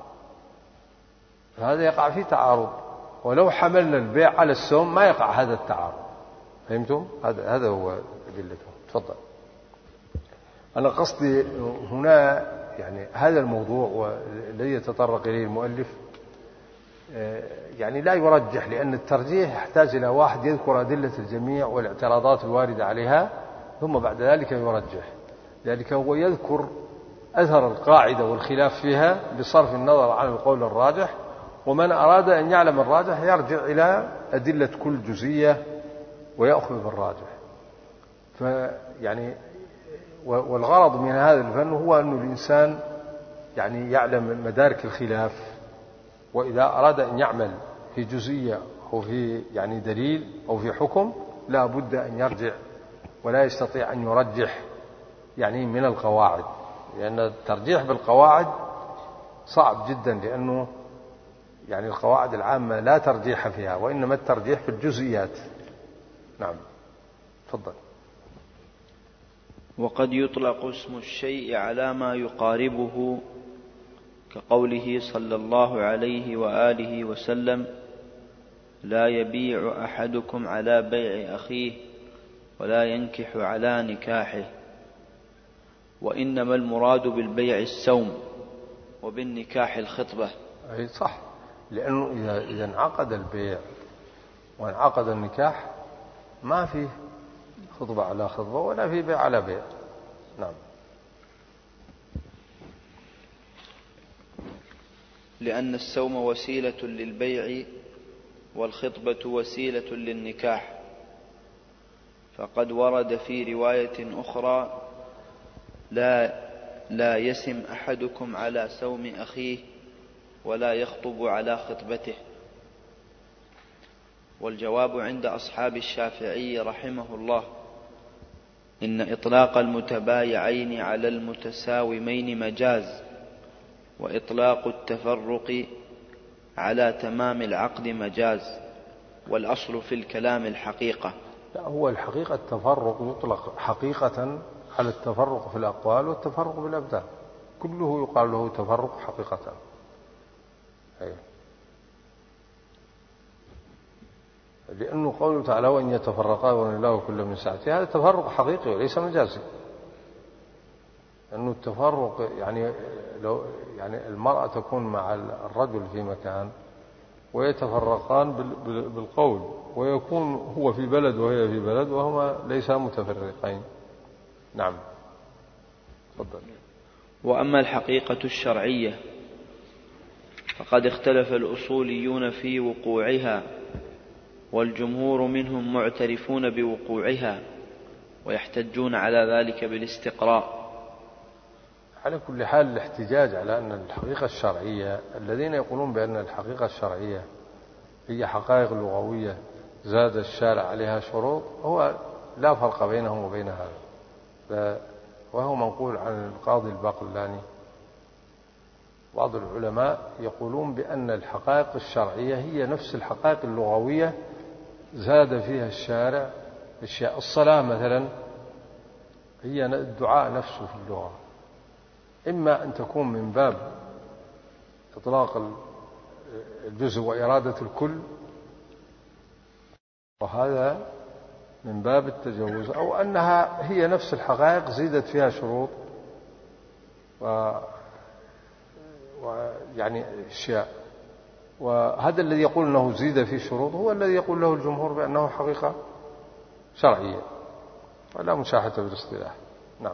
فهذا يقع فيه تعارض، ولو حملنا البيع على السوم ما يقع هذا التعارض. فهمتم؟ هذا هذا هو أدلتهم. تفضل. أنا قصدي هنا يعني هذا الموضوع والذي يتطرق إليه المؤلف يعني لا يرجح، لأن الترجيح يحتاج إلى واحد يذكر أدلة الجميع والاعتراضات الواردة عليها ثم بعد ذلك يرجح. ذلك هو يذكر أثر القاعدة والخلاف فيها بصرف النظر عن القول الراجح، ومن أراد أن يعلم الراجح يرجع إلى أدلة كل جزئية ويأخذ بالراجح. فيعني والغرض من هذا الفن هو أن الإنسان يعني يعلم مدارك الخلاف، وإذا أراد أن يعمل في جزئية أو في يعني دليل أو في حكم لا بد أن يرجع، ولا يستطيع أن يرجح يعني من القواعد، لأن الترجيح بالقواعد صعب جدا، لأنه يعني القواعد العامة لا ترجيح فيها، وإنما الترجيح في الجزئيات. نعم تفضل. وقد يطلق اسم الشيء على ما يقاربه، كقوله صلى الله عليه وآله وسلم: لا يبيع أحدكم على بيع أخيه ولا ينكح على نكاحه. وإنما المراد بالبيع السوم وبالنكاح الخطبة. أي صح، لأنه إذا إذا انعقد البيع وانعقد النكاح ما في خطبة على خطبة ولا في بيع على بيع. نعم. لأن السوم وسيلة للبيع والخطبة وسيلة للنكاح، فقد ورد في رواية أخرى: لا لا يسم أحدكم على سوم أخيه ولا يخطب على خطبته. والجواب عند أصحاب الشافعي رحمه الله إن إطلاق المتبايعين على المتساومين مجاز، وإطلاق التفرق على تمام العقد مجاز، والأصل في الكلام الحقيقة. لا، هو الحقيقة التفرق يطلق حقيقة على التفرق في الأقوال والتفرق بالأبدان، كله يقال له تفرق حقيقة. أيه. لأنه قوله تعالى: وإن يتفرقا وإن الله كل من سعته، هذا تفرق حقيقي وليس مجازي. لأنه التفرق يعني لو يعني المرأة تكون مع الرجل في مكان ويتفرقان بالقول، ويكون هو في بلد وهي في بلد وهما ليسا متفرقين. نعم تفضل. وأما الحقيقة الشرعية فقد اختلف الأصوليون في وقوعها، والجمهور منهم معترفون بوقوعها ويحتجون على ذلك بالاستقراء. على كل حال الاحتجاج على أن الحقيقة الشرعية، الذين يقولون بأن الحقيقة الشرعية هي حقائق لغوية زاد الشارع عليها شروط، هو لا فرق بينهم وبين هذا، وهو منقول عن القاضي الباقلاني. بعض العلماء يقولون بأن الحقائق الشرعية هي نفس الحقائق اللغوية زاد فيها الشارع أشياء. الصلاة مثلا هي الدعاء نفسه في اللغة، إما أن تكون من باب إطلاق الجزء وإرادة الكل، وهذا من باب التجوز، أو أنها هي نفس الحقائق زيدت فيها شروط و ويعني أشياء. وهذا الذي يقول أنه زيد في شروط هو الذي يقول له الجمهور بأنه حقيقة شرعية ولا مشاحة بالاصطلاح. نعم.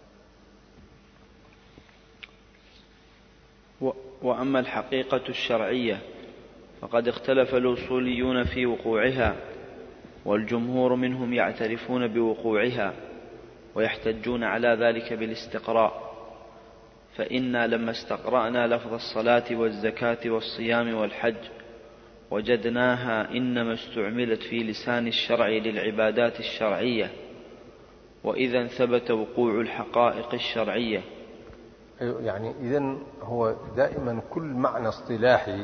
وأما الحقيقة الشرعية فقد اختلف الأصوليون في وقوعها، والجمهور منهم يعترفون بوقوعها ويحتجون على ذلك بالاستقراء. فإنا لما استقرأنا لفظ الصلاة والزكاة والصيام والحج وجدناها إنما استعملت في لسان الشرع للعبادات الشرعية، وإذا ثبت وقوع الحقائق الشرعية. يعني إذن هو دائما كل معنى اصطلاحي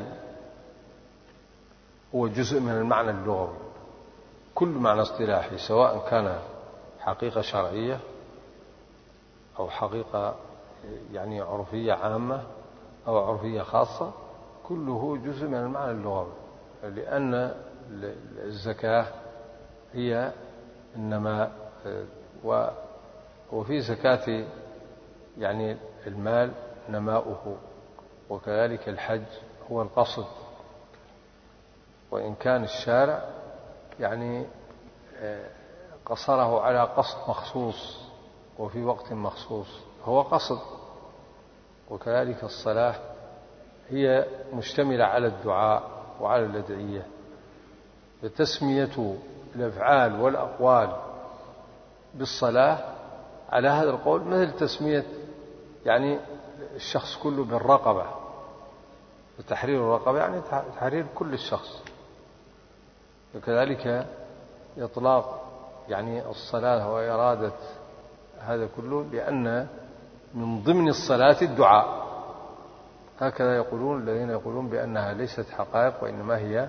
هو جزء من المعنى اللغوي. كل معنى اصطلاحي سواء كان حقيقة شرعية أو حقيقة يعني عرفية عامة أو عرفية خاصة، كله جزء من المعنى اللغوي. لأن الزكاة هي إنما وفي زكاة يعني المال نماؤه، وكذلك الحج هو القصد وإن كان الشارع يعني قصره على قصد مخصوص وفي وقت مخصوص هو قصد. وكذلك الصلاة هي مشتملة على الدعاء وعلى الأدعية، فتسمية الأفعال والأقوال بالصلاة على هذا القول مثل تسمية يعني الشخص كله بالرقبة، وتحرير الرقبة يعني تحرير كل الشخص. وكذلك إطلاق يعني الصلاة وإرادة هذا كله لأن من ضمن الصلاة الدعاء، هكذا يقولون الذين يقولون بأنها ليست حقائق وإنما هي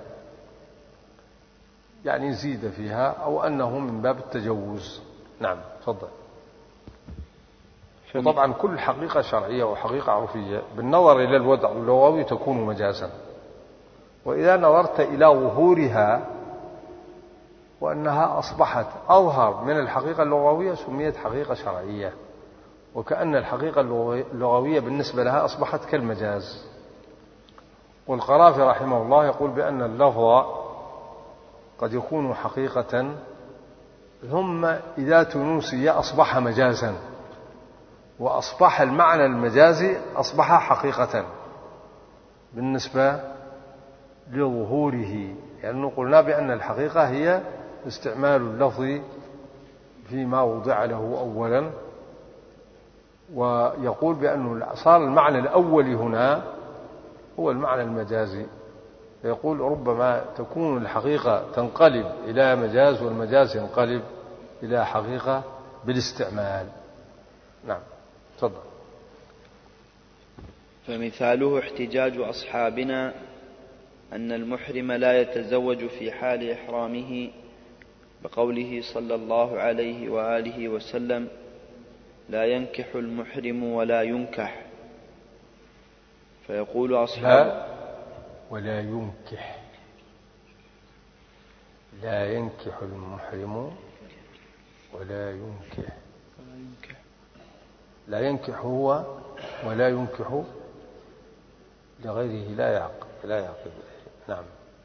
يعني زيد فيها أو أنه من باب التجوز. نعم تفضل. وطبعا كل حقيقة شرعية وحقيقة عرفية بالنظر إلى الوضع اللغوي تكون مجازا، وإذا نظرت إلى ظهورها وأنها أصبحت أظهر من الحقيقة اللغوية سميت حقيقة شرعية، وكأن الحقيقة اللغوية بالنسبة لها أصبحت كالمجاز. والقرافي رحمه الله يقول بأن اللفظ قد يكون حقيقة ثم إذا تنوسي أصبح مجازا، وأصبح المعنى المجازي أصبح حقيقة بالنسبة لظهوره، يعني قلنا بأن الحقيقة هي استعمال اللفظ فيما وضع له أولا، ويقول بأنه صار المعنى الأول هنا هو المعنى المجازي. يقول ربما تكون الحقيقة تنقلب إلى مجاز والمجاز ينقلب إلى حقيقة بالاستعمال. نعم تفضل. فمثاله احتجاج أصحابنا أن المحرم لا يتزوج في حال إحرامه بقوله صلى الله عليه وآله وسلم لا ينكح المحرم ولا ينكح، فيقول أصحاب لا ولا ينكح، لا ينكح المحرم ولا ينكح، لا ينكح هو ولا ينكح لغيره لا يعقد لا يعقد. نعم.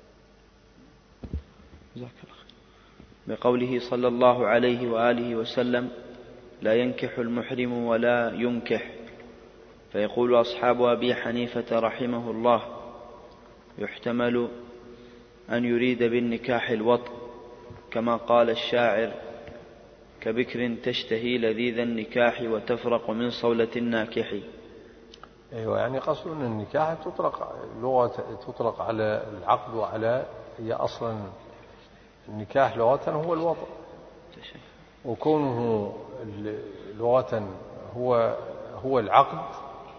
بقوله صلى الله عليه وآله وسلم لا ينكح المحرم ولا ينكح، فيقول أصحاب أبي حنيفة رحمه الله يحتمل أن يريد بالنكاح الوطء كما قال الشاعر كبكر تشتهي لذيذ النكاح وتفرق من صولة الناكح. أيوة، يعني قصد أن النكاح تطلق لغة تطلق على العقد وعلى هي أصلا النكاح لغة هو الوطء، وكونه لغة هو هو العقد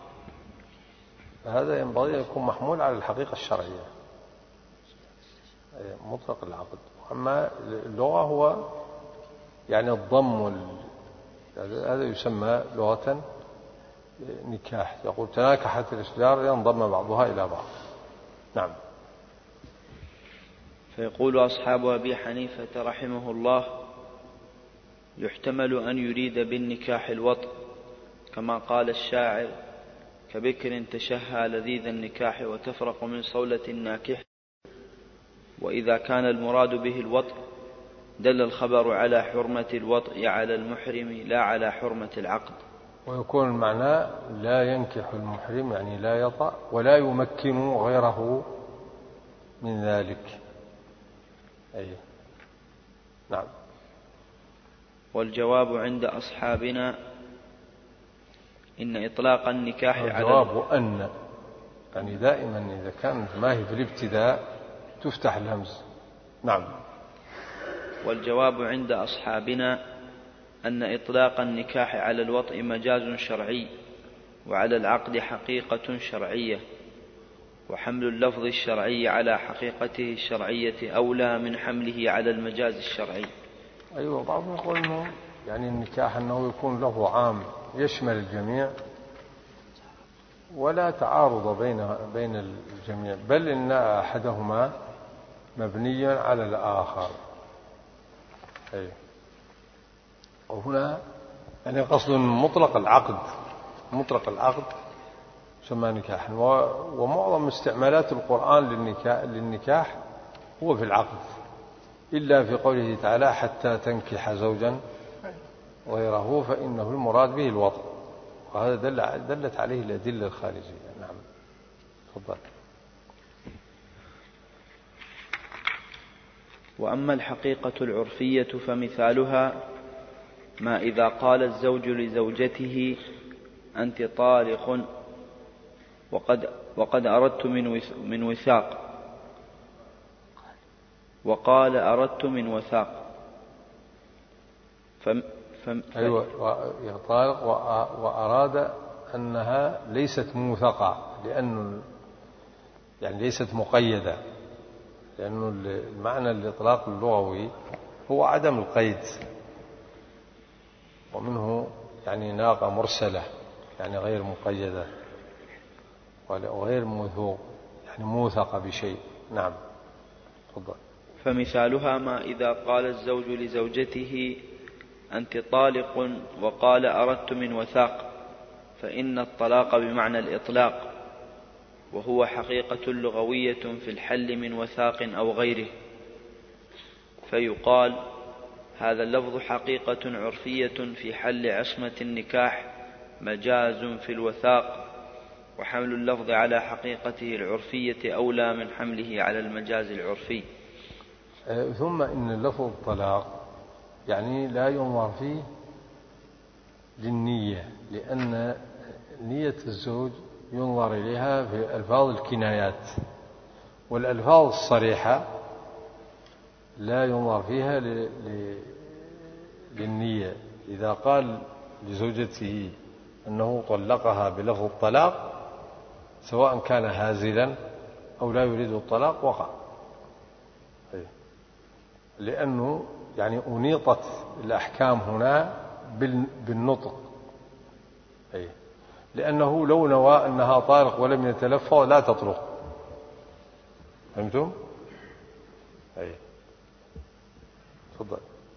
هذا ينبغي أن يكون محمول على الحقيقة الشرعية مطلق العقد. أما اللغة هو يعني الضم وال... هذا يسمى لغة نكاح. يقول تناكحت الأشجار ينضم بعضها إلى بعض. نعم. فيقول أصحاب أبي حنيفة رحمه الله يحتمل أن يريد بالنكاح الوطء كما قال الشاعر كبكر تشهى لذيذ النكاح وتفرق من صولة الناكح. وإذا كان المراد به الوطء دل الخبر على حرمة الوطء على المحرم لا على حرمة العقد. ويكون المعنى لا ينكح المحرم يعني لا يطأ ولا يمكن غيره من ذلك. أي نعم. والجواب عند أصحابنا إن إطلاق النكاح على الجواب أن يعني دائما إذا كانت ما هي في الابتداء تفتح الهمز. نعم. والجواب عند أصحابنا أن إطلاق النكاح على الوطء مجاز شرعي وعلى العقد حقيقة شرعية، وحمل اللفظ الشرعي على حقيقته الشرعية أولى من حمله على المجاز الشرعي. أيوة، بعضهم يقول إنه يعني النكاح أنه يكون له عام يشمل الجميع ولا تعارض بين بين الجميع، بل إن أحدهما مبني على الآخر. أي. وهنا يعني قصد مطلق العقد مطلق العقد سمى نكاحا. ومعظم استعمالات القرآن للنكاح, للنكاح هو في العقد، إلا في قوله تعالى حتى تنكح زوجا غيره فإنه المراد به الوطء، وهذا دل دلت عليه الأدلة الخارجية. نعم تفضل. وأما الحقيقة العرفية فمثالها ما إذا قال الزوج لزوجته أنت طالق وقد, وقد أردت من وثاق، وقال أردت من وثاق فم فم أيوة طالق وأراد أنها ليست موثقة، لأنه يعني ليست مقيدة، لأنه المعنى الإطلاق اللغوي هو عدم القيد، ومنه يعني ناقة مرسلة يعني غير مقيدة وغير موثوق يعني موثقة بشيء. نعم تفضل. فمثالها ما إذا قال الزوج لزوجته أنت طالق وقال أردت من وثاق، فإن الطلاق بمعنى الإطلاق، وهو حقيقة لغوية في الحل من وثاق أو غيره، فيقال هذا اللفظ حقيقة عرفية في حل عصمة النكاح مجاز في الوثاق، وحمل اللفظ على حقيقته العرفية أولى من حمله على المجاز العرفي. ثم إن لفظ الطلاق يعني لا ينظر فيه للنية، لأن نية الزوج ينظر إليها في ألفاظ الكنايات، والألفاظ الصريحة لا ينظر فيها للنية. إذا قال لزوجته أنه طلقها بلفظ الطلاق سواء كان هازلا أو لا يريد الطلاق وقع، لأنه يعني أنيطت الأحكام هنا بالنطق، لأنه لو نوى أنها طارق ولم يتلفظ لا تطلق. فهمتم؟ أي تفضل.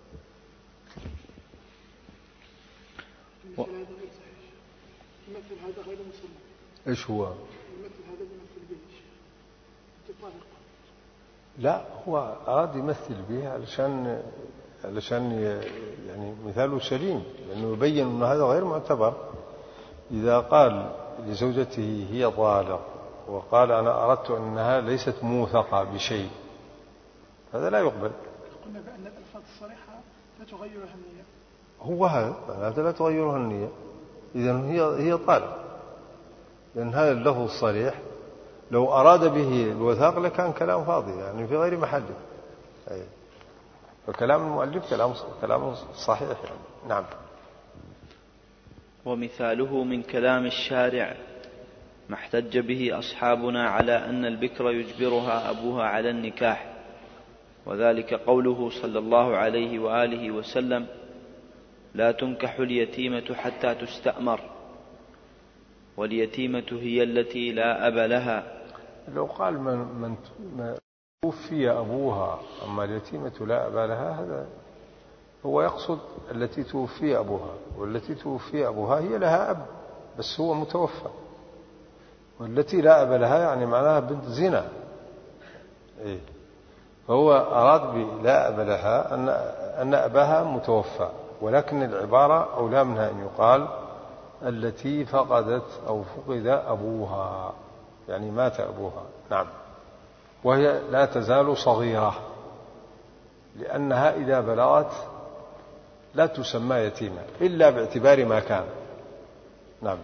المثل هذا غير صحيح، المثل هذا غير مسلم. إيش هو؟ المثل هذا يمثل به الشيء. لا، هو أراد يمثل به علشان علشان يعني مثاله سليم، لأنه يبين أن هذا غير معتبر. إذا قال لزوجته هي طالق وقال أنا أردت أنها ليست موثقة بشيء، هذا لا يقبل. قلنا بأن الألفاظ الصريحة لا تغيرها النية. هو هذا هذا لا تغيرها النية، إذن هي هي طالق، لأن هذا اللفظ الصريح لو أراد به الوثاق لكان كلام فاضي يعني في غير محله. أي. فكلام المؤلف كلام كلام صحيح يعني. نعم. ومثاله من كلام الشارع ما احتج به أصحابنا على أن البكر يجبرها أبوها على النكاح، وذلك قوله صلى الله عليه وآله وسلم لا تنكح اليتيمة حتى تستأمر، واليتيمة هي التي لا أب لها. لو قال من, من, من توفي أبوها أما اليتيمة لا أب لها، هذا هو يقصد التي توفي أبوها، والتي توفي أبوها هي لها أب بس هو متوفى، والتي لا أب لها يعني معناها بنت زنا. إيه؟ فهو أراد بلا أب لها أن, أن أباها متوفى، ولكن العبارة أولى منها أن يقال التي فقدت أو فقد أبوها، يعني مات أبوها. نعم. وهي لا تزال صغيرة، لأنها إذا بلغت لا تسمى يتيمة إلا باعتبار ما كان. نعم.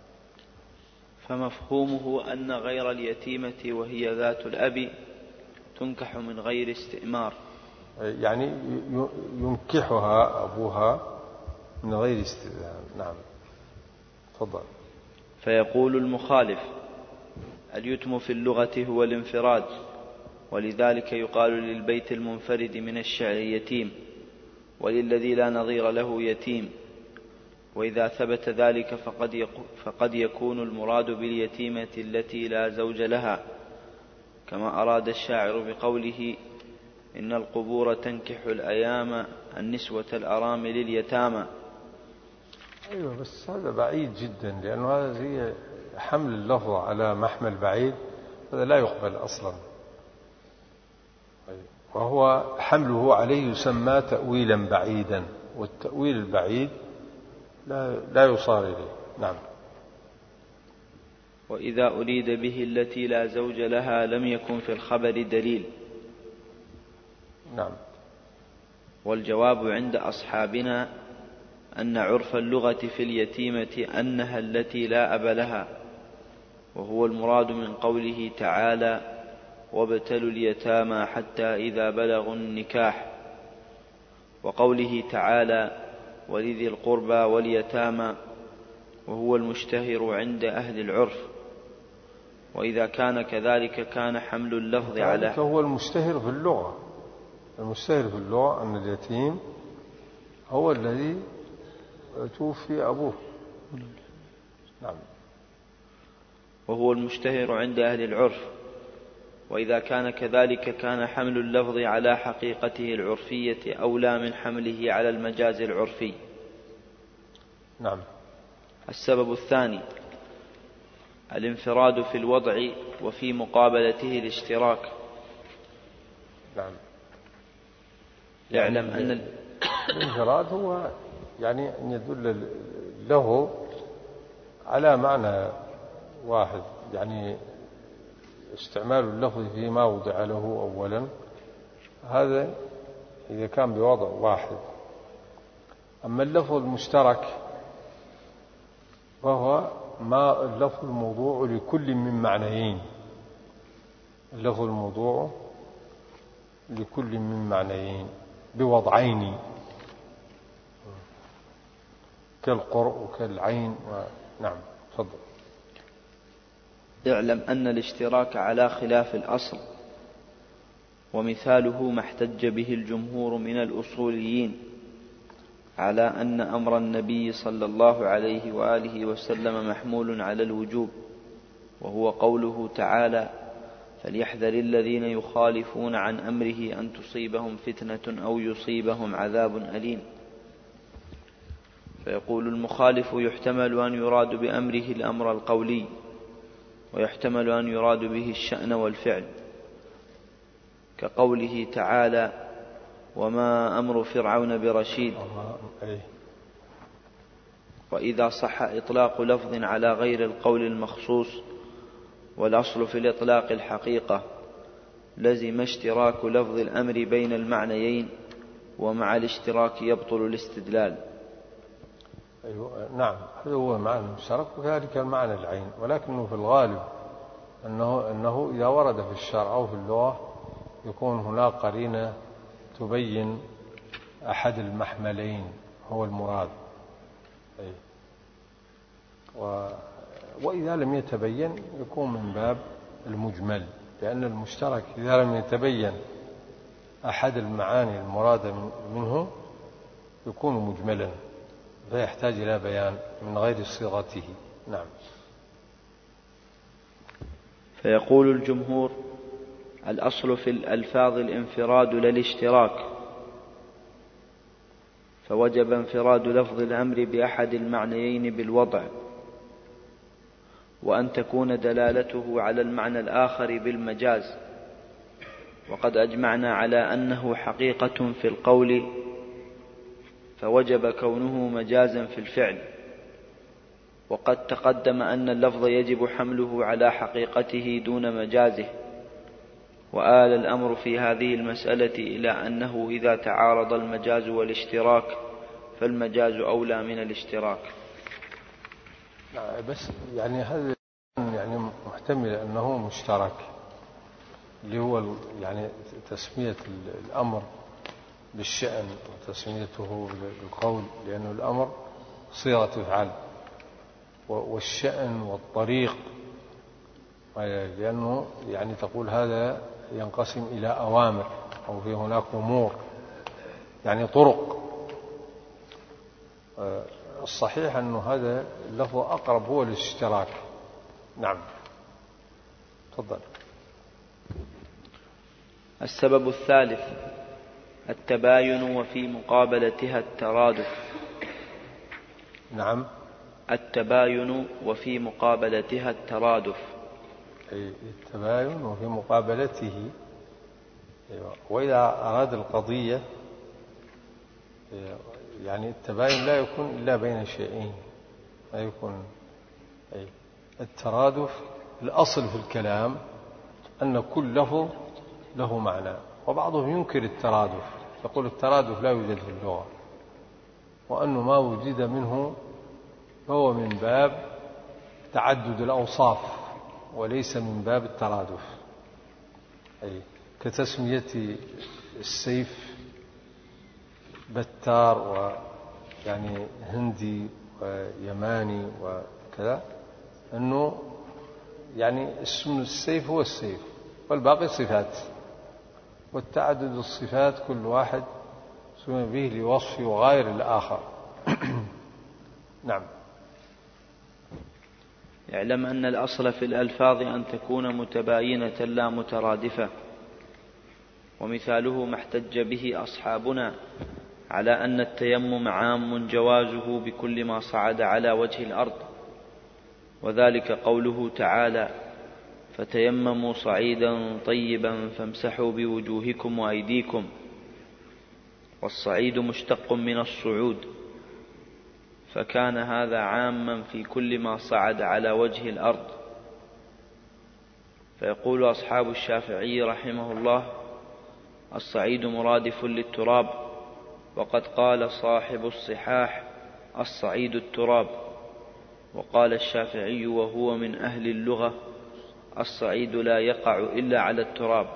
فمفهومه أن غير اليتيمة وهي ذات الأب تنكح من غير استئمار، يعني ينكحها أبوها من غير استئذان. نعم تفضل. فيقول المخالف اليتم في اللغة هو الانفراد، ولذلك يقال للبيت المنفرد من الشعر يتيم، وللذي لا نظير له يتيم. وإذا ثبت ذلك فقد, فقد يكون المراد باليتيمة التي لا زوج لها، كما أراد الشاعر بقوله إن القبور تنكح الأيام النسوة الأرامل اليتامى. أيوة بس هذا بعيد جدا، لأنه هذا زي حمل اللفظ على محمل بعيد، هذا لا يقبل أصلا. وهو حمله عليه يسمى تأويلا بعيدا، والتأويل البعيد لا, لا يصار إليه. نعم. وإذا أريد به التي لا زوج لها لم يكن في الخبر دليل. نعم. والجواب عند أصحابنا أن عرف اللغة في اليتيمة أنها التي لا أب لها، وهو المراد من قوله تعالى وابتلوا اليتامى حتى إذا بلغوا النكاح، وقوله تعالى ولذي القربى واليتامى، وهو المشتهر عند أهل العرف. وإذا كان كذلك كان حمل اللفظ على ذلك هو المشتهر في اللغة. المشتهر في اللغة أن اليتيم هو الذي توفي أبوه. نعم. وهو المشتهر عند أهل العرف. وإذا كان كذلك كان حمل اللفظ على حقيقته العرفية أولى من حمله على المجاز العرفي. نعم. السبب الثاني الانفراد في الوضع وفي مقابلته الاشتراك. نعم. يعلم أن ال... الانفراد هو يعني أن يدل له على معنى واحد، يعني استعمال اللفظ فيما وضع له أولا، هذا إذا كان بوضع واحد. أما اللفظ المشترك فهو ما اللفظ الموضوع لكل من معنيين، اللفظ الموضوع لكل من معنيين بوضعين كالقرء وكالعين و... نعم. تفضل. اعلم أن الاشتراك على خلاف الأصل، ومثاله ما احتج به الجمهور من الأصوليين على أن أمر النبي صلى الله عليه وآله وسلم محمول على الوجوب، وهو قوله تعالى فليحذر الذين يخالفون عن أمره أن تصيبهم فتنة أو يصيبهم عذاب أليم. فيقول المخالف يحتمل أن يراد بأمره الأمر القولي، ويحتمل أن يراد به الشأن والفعل، كقوله تعالى وما أمر فرعون برشيد. وإذا صح إطلاق لفظ على غير القول المخصوص والأصل في الإطلاق الحقيقة لزم اشتراك لفظ الأمر بين المعنيين، ومع الاشتراك يبطل الاستدلال. أيوة. نعم. هذا هو معنى المشترك، وكذلك المعنى العين، ولكنه في الغالب أنه, أنه إذا ورد في الشرع أو في اللغة يكون هناك قرينة تبين أحد المحملين هو المراد. أي. و... وإذا لم يتبين يكون من باب المجمل، لأن المشترك إذا لم يتبين أحد المعاني المرادة منه يكون مجملا، فيحتاج إلى بيان من غير صيغته. نعم. فيقول الجمهور الأصل في الألفاظ الانفراد لا الاشتراك، فوجب انفراد لفظ الأمر بأحد المعنيين بالوضع، وأن تكون دلالته على المعنى الآخر بالمجاز. وقد أجمعنا على أنه حقيقة في القول، فوجب كونه مجازا في الفعل. وقد تقدم أن اللفظ يجب حمله على حقيقته دون مجازه، وآل الأمر في هذه المسألة إلى أنه إذا تعارض المجاز والاشتراك فالمجاز أولى من الاشتراك. بس يعني هذا يعني محتمل أنه مشترك، اللي هو يعني تسمية الأمر بالشأن وتسميته بالقول، لأنه الأمر صيغة فعل، والشأن والطريق لأنه يعني تقول هذا ينقسم إلى أوامر أو في هناك أمور يعني طرق. الصحيح أنه هذا اللفظ أقرب هو الاشتراك. نعم. تفضل. السبب الثالث التباين وفي مقابلتها الترادف. نعم. التباين وفي مقابلتها الترادف. أي التباين وفي مقابلته وإذا أراد القضية يعني التباين لا يكون إلا بين شيئين، لا يكون أي الترادف. الأصل في الكلام أن كل لفظ له معنى، وبعضهم ينكر الترادف، يقول الترادف لا يوجد في اللغة، وأنه ما وجد منه فهو من باب تعدد الأوصاف وليس من باب الترادف. أي كتسمية السيف بتار ويعني هندي ويماني وكذا، أنه يعني اسم السيف هو السيف والباقي صفات، والتعدد الصفات كل واحد سمي به لوصف وغير الآخر. نعم. اعلم أن الأصل في الألفاظ أن تكون متباينة لا مترادفة، ومثاله ما احتج به أصحابنا على أن التيمم عام جوازه بكل ما صعد على وجه الأرض، وذلك قوله تعالى: فتيمموا صعيدا طيبا فامسحوا بوجوهكم وأيديكم. والصعيد مشتق من الصعود، فكان هذا عاما في كل ما صعد على وجه الأرض. فيقول أصحاب الشافعي رحمه الله: الصعيد مرادف للتراب، وقد قال صاحب الصحاح: الصعيد التراب. وقال الشافعي وهو من أهل اللغة: الصعيد لا يقع إلا على التراب.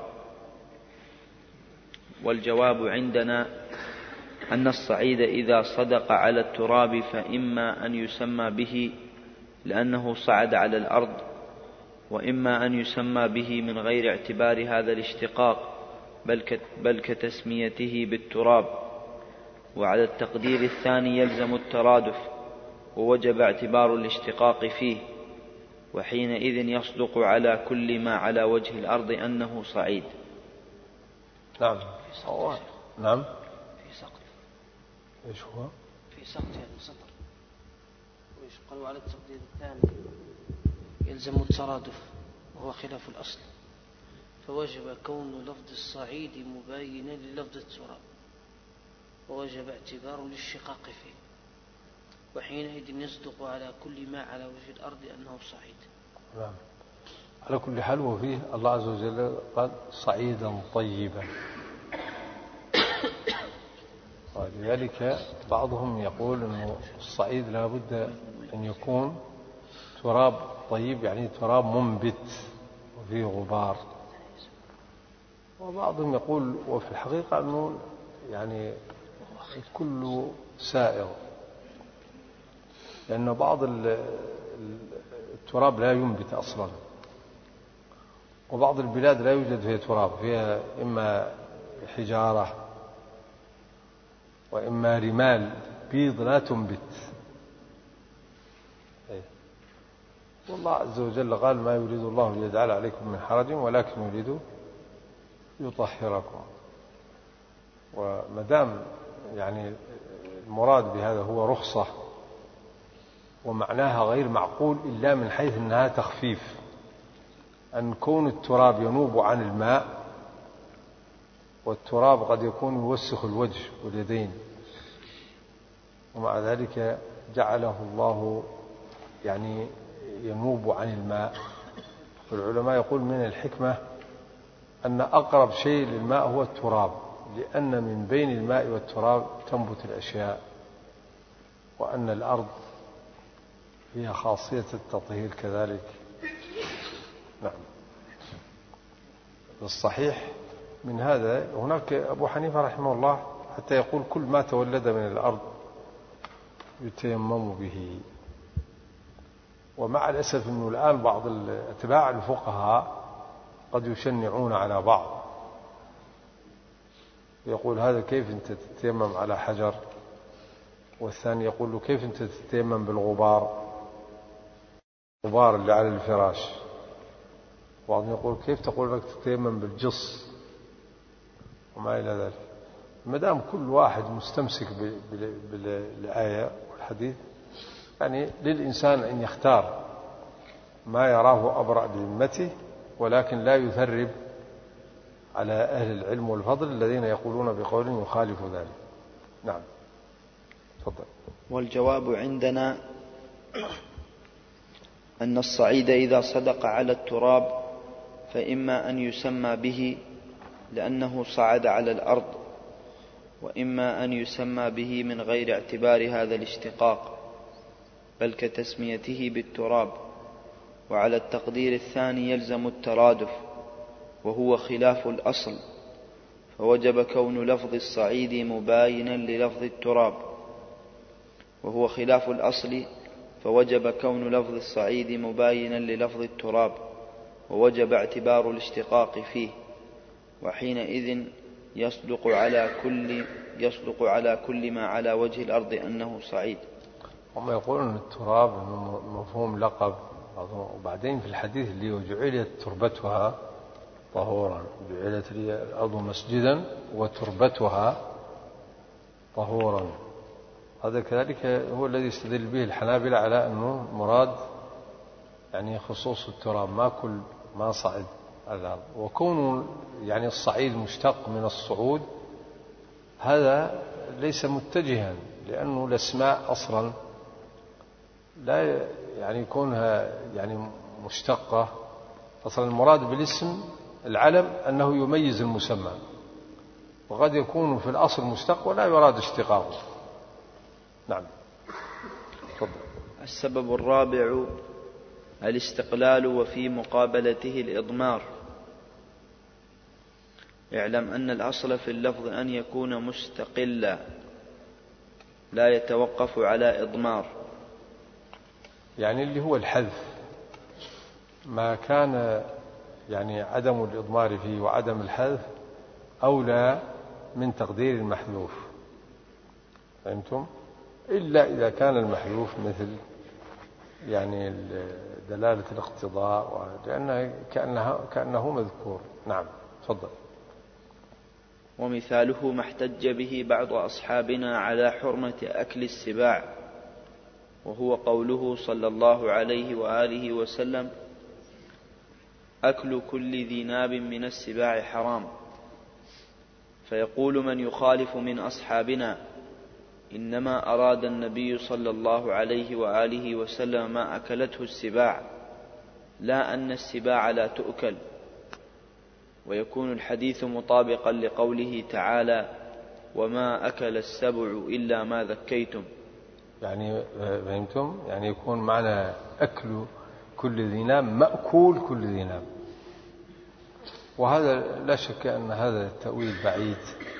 والجواب عندنا أن الصعيد إذا صدق على التراب فإما أن يسمى به لأنه صعد على الأرض، وإما أن يسمى به من غير اعتبار هذا الاشتقاق، بل كتسميته بالتراب. وعلى التقدير الثاني يلزم الترادف، ووجب اعتبار الاشتقاق فيه، وحينئذ يصدق على كل ما على وجه الأرض أنه صعيد. نعم. نعم. في سقط. إيش هو؟ في سقط يعني سطر. وإيش قالوا على التقدير الثاني يلزم الترادف وهو خلاف الأصل، فوجب كون لفظ الصعيد مباينا للفظ التراب، ووجب اعتبار الاشتقاق فيه، وحينئذ يصدق على كل ما على وجه الأرض أنه صعيد. نعم. على كل حال وفيه الله عز وجل قال صعيدا طيبا، ولذلك بعضهم يقول أن الصعيد لا بد أن يكون تراب طيب، يعني تراب منبت وفيه غبار. وبعضهم يقول وفي الحقيقة أنه يعني كل سائغ، لأن بعض التراب لا ينبت أصلا، وبعض البلاد لا يوجد فيها تراب، فيها إما حجارة وإما رمال بيض لا تنبت. والله عز وجل قال: ما يريد الله ليجعل عليكم من حرج ولكن يريد يطهركم. ومدام يعني المراد بهذا هو رخصة ومعناها غير معقول إلا من حيث أنها تخفيف، أن كون التراب ينوب عن الماء، والتراب قد يكون يوسخ الوجه واليدين، ومع ذلك جعله الله يعني ينوب عن الماء. والعلماء يقول من الحكمة أن أقرب شيء للماء هو التراب، لأن من بين الماء والتراب تنبت الأشياء، وأن الأرض فيها خاصية التطهير كذلك. نعم. الصحيح من هذا هناك أبو حنيفة رحمه الله حتى يقول كل ما تولد من الأرض يتيمم به. ومع الأسف أنه الآن بعض أتباع الفقهاء قد يشنعون على بعض، يقول هذا كيف أنت تتيمم على حجر، والثاني يقول له كيف أنت تتيمم بالغبار، غبار اللي على الفراش، وبعضهم يقول كيف تقول لك تتيمم بالجص وما إلى ذلك. ما دام كل واحد مستمسك بالآية والحديث، يعني للإنسان أن يختار ما يراه أبرأ لذمته، ولكن لا يثرب على أهل العلم والفضل الذين يقولون بقول يخالف ذلك. نعم تفضل. والجواب عندنا أن الصعيد إذا صدق على التراب فإما أن يسمى به لأنه صعد على الأرض، وإما أن يسمى به من غير اعتبار هذا الاشتقاق بل كتسميته بالتراب. وعلى التقدير الثاني يلزم الترادف وهو خلاف الأصل، فوجب كون لفظ الصعيد مباينا للفظ التراب، وهو خلاف الأصل فوجب كون لفظ الصعيد مباينا للفظ التراب، ووجب اعتبار الاشتقاق فيه، وحينئذ يصدق على كل يصدق على كل ما على وجه الأرض أنه صعيد. هم يقولون التراب مفهوم لقب، وبعدين في الحديث اللي وجعلت تربتها طهورا، جعلت لي الأرض مسجدا وتربتها طهورا، هذا كذلك هو الذي يستدل به الحنابلة على أنه مراد يعني خصوص التراب ما كل ما صعد على الأرض. وكون يعني الصعيد مشتق من الصعود هذا ليس متجها، لأنه الأسماء أصلا لا يعني يكونها يعني مشتقة. أصلا المراد بالاسم العلم أنه يميز المسمى، وقد يكون في الأصل مشتق ولا يراد اشتقاقه. نعم تفضل. السبب الرابع الاستقلال وفي مقابلته الإضمار. اعلم أن الأصل في اللفظ أن يكون مستقلا لا يتوقف على إضمار، يعني اللي هو الحذف، ما كان يعني عدم الإضمار فيه وعدم الحذف أولى من تقدير المحذوف، فهمتم؟ إلا إذا كان المحذوف مثل يعني دلالة الاقتضاء، لأنه كأنه, كأنه مذكور. نعم تفضل. ومثاله ما احتج به بعض أصحابنا على حرمة أكل السباع، وهو قوله صلى الله عليه وآله وسلم: أكل كل ذي ناب من السباع حرام. فيقول من يخالف من أصحابنا: إنما أراد النبي صلى الله عليه وآله وسلم ما أكلته السباع، لا أن السباع لا تؤكل. ويكون الحديث مطابقا لقوله تعالى: وما أكل السبع إلا ما ذكيتم. يعني فهمتم؟ يعني يكون معنى أكل كل ذي ناب مأكول كل ذي ناب، وهذا لا شك أن هذا التأويل بعيد،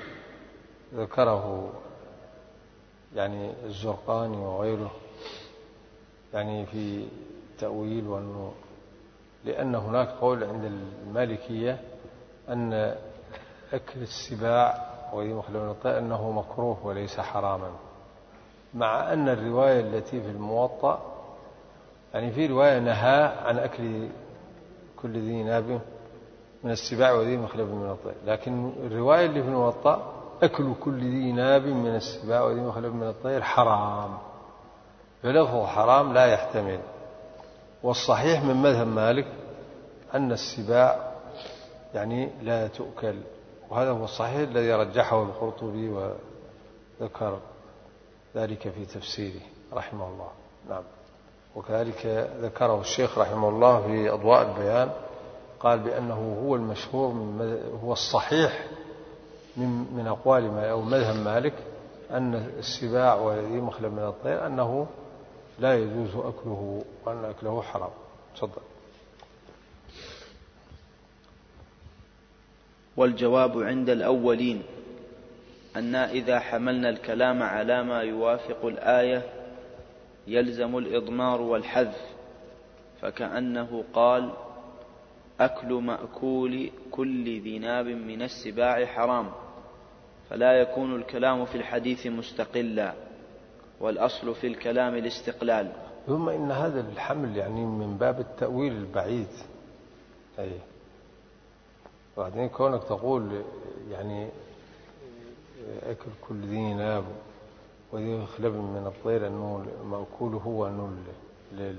ذكره يعني الزرقاني وغيره يعني في تأويل، وأنه لأن هناك قول عند المالكية أن أكل السباع وذي مخلب من الطير أنه مكروه وليس حراما، مع أن الرواية التي في الموطأ يعني في رواية نهى عن أكل كل ذي ناب من السباع وذي مخلب من الطير، لكن الرواية اللي في الموطأ أكل كل ذي ناب من السباع وذي مخلب من الطير حرام، فلفظ حرام لا يحتمل. والصحيح من مذهب مالك أن السباع يعني لا تؤكل، وهذا هو الصحيح الذي رجحه القرطبي وذكر ذلك في تفسيره رحمه الله. نعم. وكذلك ذكره الشيخ رحمه الله في أضواء البيان، قال بأنه هو المشهور من هو الصحيح من من أقوال ما أو مذهب مالك أن السباع والذي مخلب من الطير أنه لا يجوز أكله وأن أكله حرام. تفضل. والجواب عند الأولين أن إذا حملنا الكلام على ما يوافق الآية يلزم الإضمار والحذف، فكأنه قال: أكل مأكول كل ذي ناب من السباع حرام، فلا يكون الكلام في الحديث مستقلا، والأصل في الكلام الاستقلال. ثم إن هذا الحمل يعني من باب التأويل البعيد، أي وبعدين كونك تقول يعني أكل كل ذي ناب وذي مخلب من الطير أنه مأكول هو أنه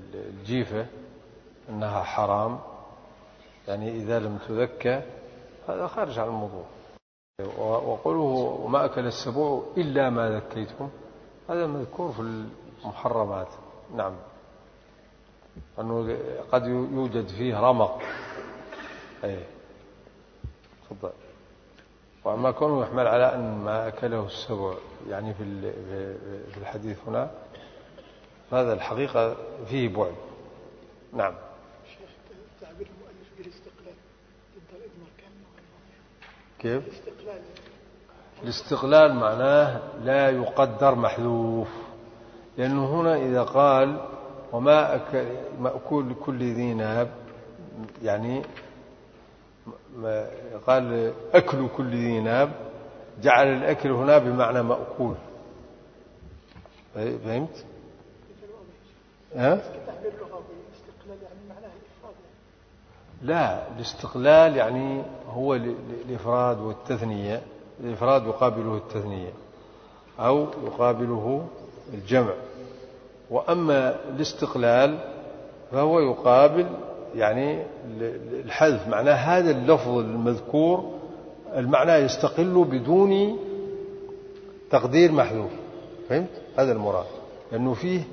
الجيفة أنها حرام، يعني إذا لم تذكى هذا خارج عن الموضوع. وقوله وما أكل السبوع إلا ما ذكيتم هذا مذكور في المحرمات. نعم، أنه قد يوجد فيه رمق. أي تفضل. وأما كونه يحمل على أن ما أكله السبع يعني في الحديث هنا هذا الحقيقة فيه بعد. نعم. شيخ تعبير المؤلف بالاستقلال ضد الإضمار كان كيف؟ الاستقلال الاستقلال معناه لا يقدر محذوف، لأنه هنا إذا قال وما أكل مأكول كل ذي ناب يعني ما قال أكل كل ذي ناب جعل الأكل هنا بمعنى مأكول. فهمت؟ ها؟ تعبير لغوي الاستقلال يعني معناه الإفراد. لا، الاستقلال يعني هو الإفراد والتثنية. الإفراد يقابله التثنية أو يقابله الجمع، وأما الاستقلال فهو يقابل يعني الحذف. معناه هذا اللفظ المذكور المعنى يستقل بدون تقدير محذوف. فهمت؟ هذا المراد، لأنه فيه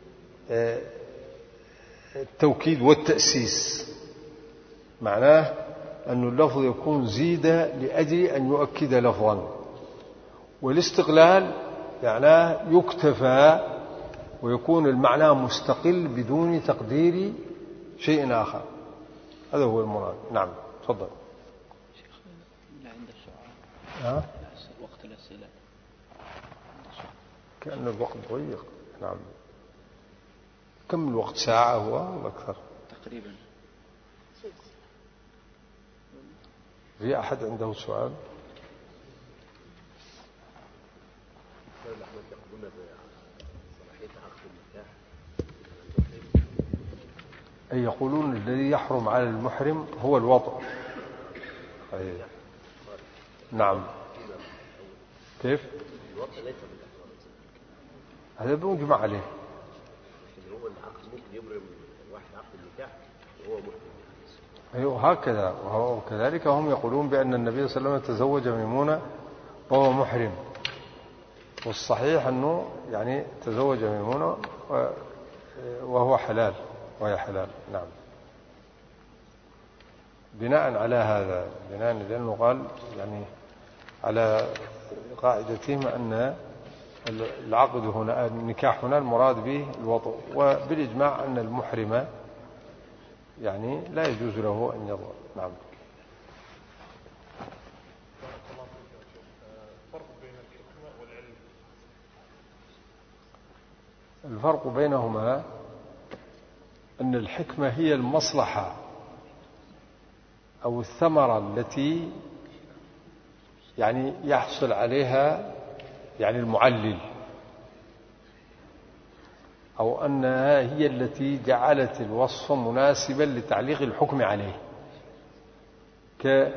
التوكيد والتأسيس. معناه أن اللفظ يكون زيد لأجل أن يؤكد لفظا، والاستقلال معناه يكتفى ويكون المعنى مستقل بدون تقدير شيء آخر. هذا هو المراد. نعم تفضل. شيخ لا عندك سؤال؟ ها؟ وقت الأسئلة كأن الوقت ضيق. نعم. كم الوقت؟ ساعة هو ولا أكثر؟ تقريبا. في أحد عنده سؤال؟ أي يقولون الذي يحرم على المحرم هو الوطء. أي. نعم. كيف؟ هذا بنجمع عليه. أيوه هكذا. وكذلك هم يقولون بأن النبي صلى الله عليه وسلم تزوج ميمونة وهو محرم، والصحيح أنه يعني تزوج ميمونة وهو حلال وهي حلال. نعم. بناء على هذا بناء لأنه قال يعني على قاعدتهم أن العقد هنا النكاح هنا المراد به الوطء، وبالإجماع أن المحرم يعني لا يجوز له أن يضع. نعم. الفرق بينهما أن الحكمة هي المصلحة أو الثمرة التي يعني يحصل عليها يعني المعلل، أو أنها هي التي جعلت الوصف مناسبا لتعليق الحكم عليه، ك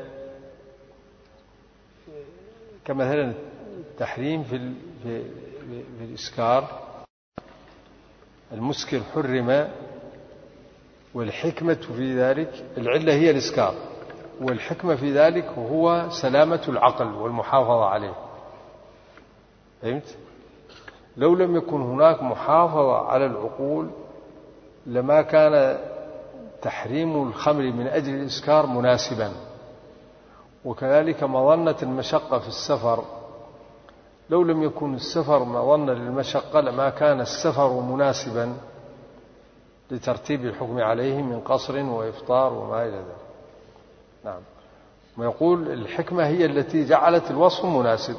كمثلا التحريم في في في الإسكار. المسكر حرم، والحكمة في ذلك العلة هي الإسكار، والحكمة في ذلك هو سلامة العقل والمحافظة عليه. فهمت؟ لو لم يكن هناك محافظة على العقول لما كان تحريم الخمر من أجل الإسكار مناسبا. وكذلك مظنة المشقة في السفر، لو لم يكن السفر مظنة للمشقة لما كان السفر مناسبا لترتيب الحكم عليه من قصر وإفطار وما إلى ذلك. نعم. ويقول الحكمة هي التي جعلت الوصف مناسب،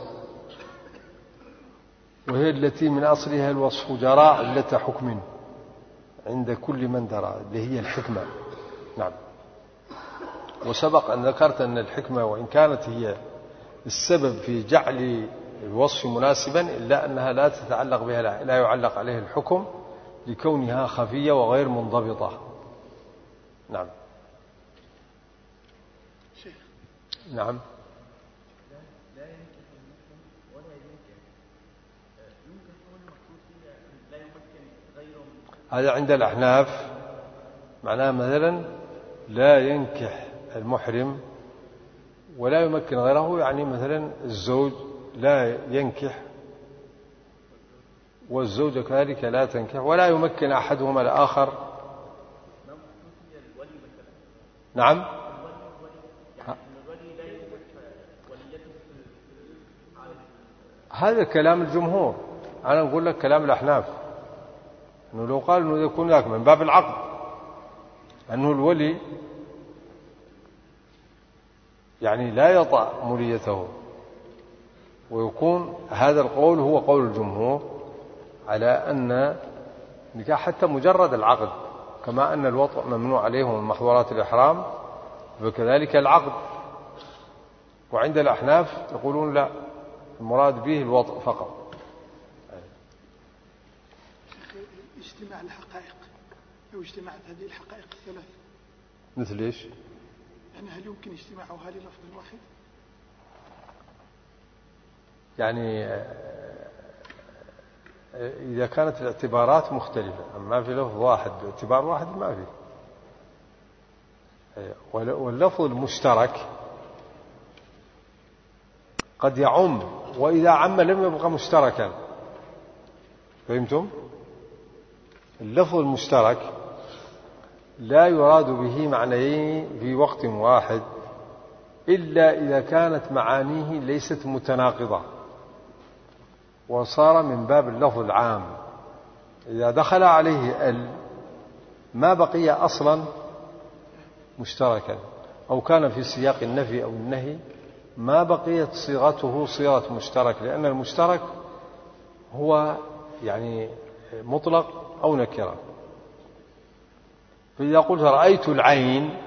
وهي التي من أصلها الوصف جرى علة حكم عند كل من درى، اللي هي الحكمة. نعم. وسبق أن ذكرت أن الحكمة وإن كانت هي السبب في جعل الوصف مناسبا إلا أنها لا تتعلق بها، لا يعلق عليه الحكم لكونها خفية وغير منضبطة. نعم. نعم. هذا عند الأحناف معناه مثلا لا ينكح المحرم ولا يمكن غيره، يعني مثلا الزوج لا ينكح والزوجة كذلك لا تنكح، ولا يمكن أحدهما الآخر. نعم. هذا كلام الجمهور، أنا أقول لك كلام الأحناف، أنه لو قال أنه يكون ذاك من باب العقد، أنه الولي يعني لا يطأ موليته، ويكون هذا القول هو قول الجمهور على أن نكاح حتى مجرد العقد، كما أن الوطء ممنوع عليه من محظورات الإحرام، وكذلك العقد. وعند الأحناف يقولون لا، المراد به الوطء فقط. اجتماع الحقائق أو اجتماعت هذه الحقائق الثلاث مثل إيش؟ يعني هل يمكن اجتماعها للفظ واحد؟ يعني إذا كانت الاعتبارات مختلفة، أما في لفظ واحد باعتبار واحد ما فيه. واللفظ المشترك قد يعم، وإذا عم لم يبقى مشتركا. فهمتم؟ اللفظ المشترك لا يراد به معنيين في وقت واحد إلا إذا كانت معانيه ليست متناقضة، وصار من باب اللفظ العام. إذا دخل عليه ال ما بقي أصلا مشتركا، أو كان في سياق النفي أو النهي ما بقيت صيغته صيغة مشترك، لأن المشترك هو يعني مطلق أو نكرة. فإذا قلت رأيت العين،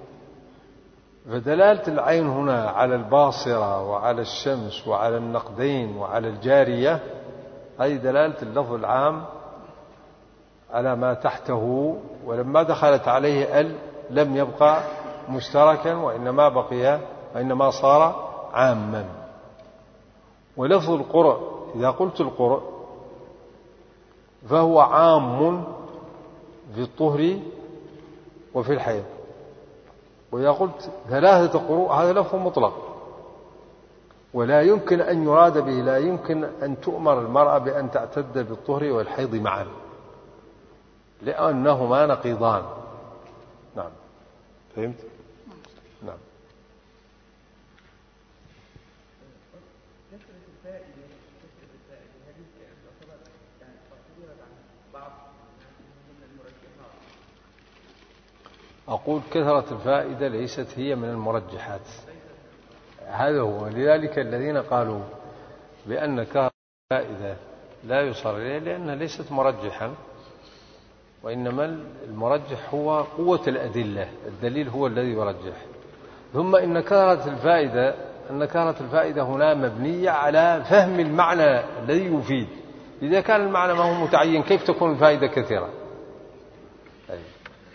فدلالة العين هنا على الباصرة وعلى الشمس وعلى النقدين وعلى الجارية، هذه دلالة اللفظ العام على ما تحته، ولما دخلت عليه ال لم يبقى مشتركا، وإنما بقي وإنما صار عاما. ولفظ القرء إذا قلت القرء فهو عام في الطهر وفي الحيض. وإذا قلت ثلاثة قروء هذا لفظ مطلق، ولا يمكن أن يراد به، لا يمكن أن تؤمر المرأة بأن تعتد بالطهر والحيض معا، لأنهما نقيضان. نعم، فهمت؟ نعم. أقول كثرة الفائدة ليست هي من المرجحات، هذا هو. لذلك الذين قالوا بأن كثرة الفائدة لا يصار إليه لأنها ليست مرجحا، وإنما المرجح هو قوة الأدلة، الدليل هو الذي يرجح. ثم إن كثرة الفائدة أن كثرة الفائدة هنا مبنية على فهم المعنى الذي يفيد. إذا كان المعنى ما هو متعين كيف تكون الفائدة كثيرة؟ طيب.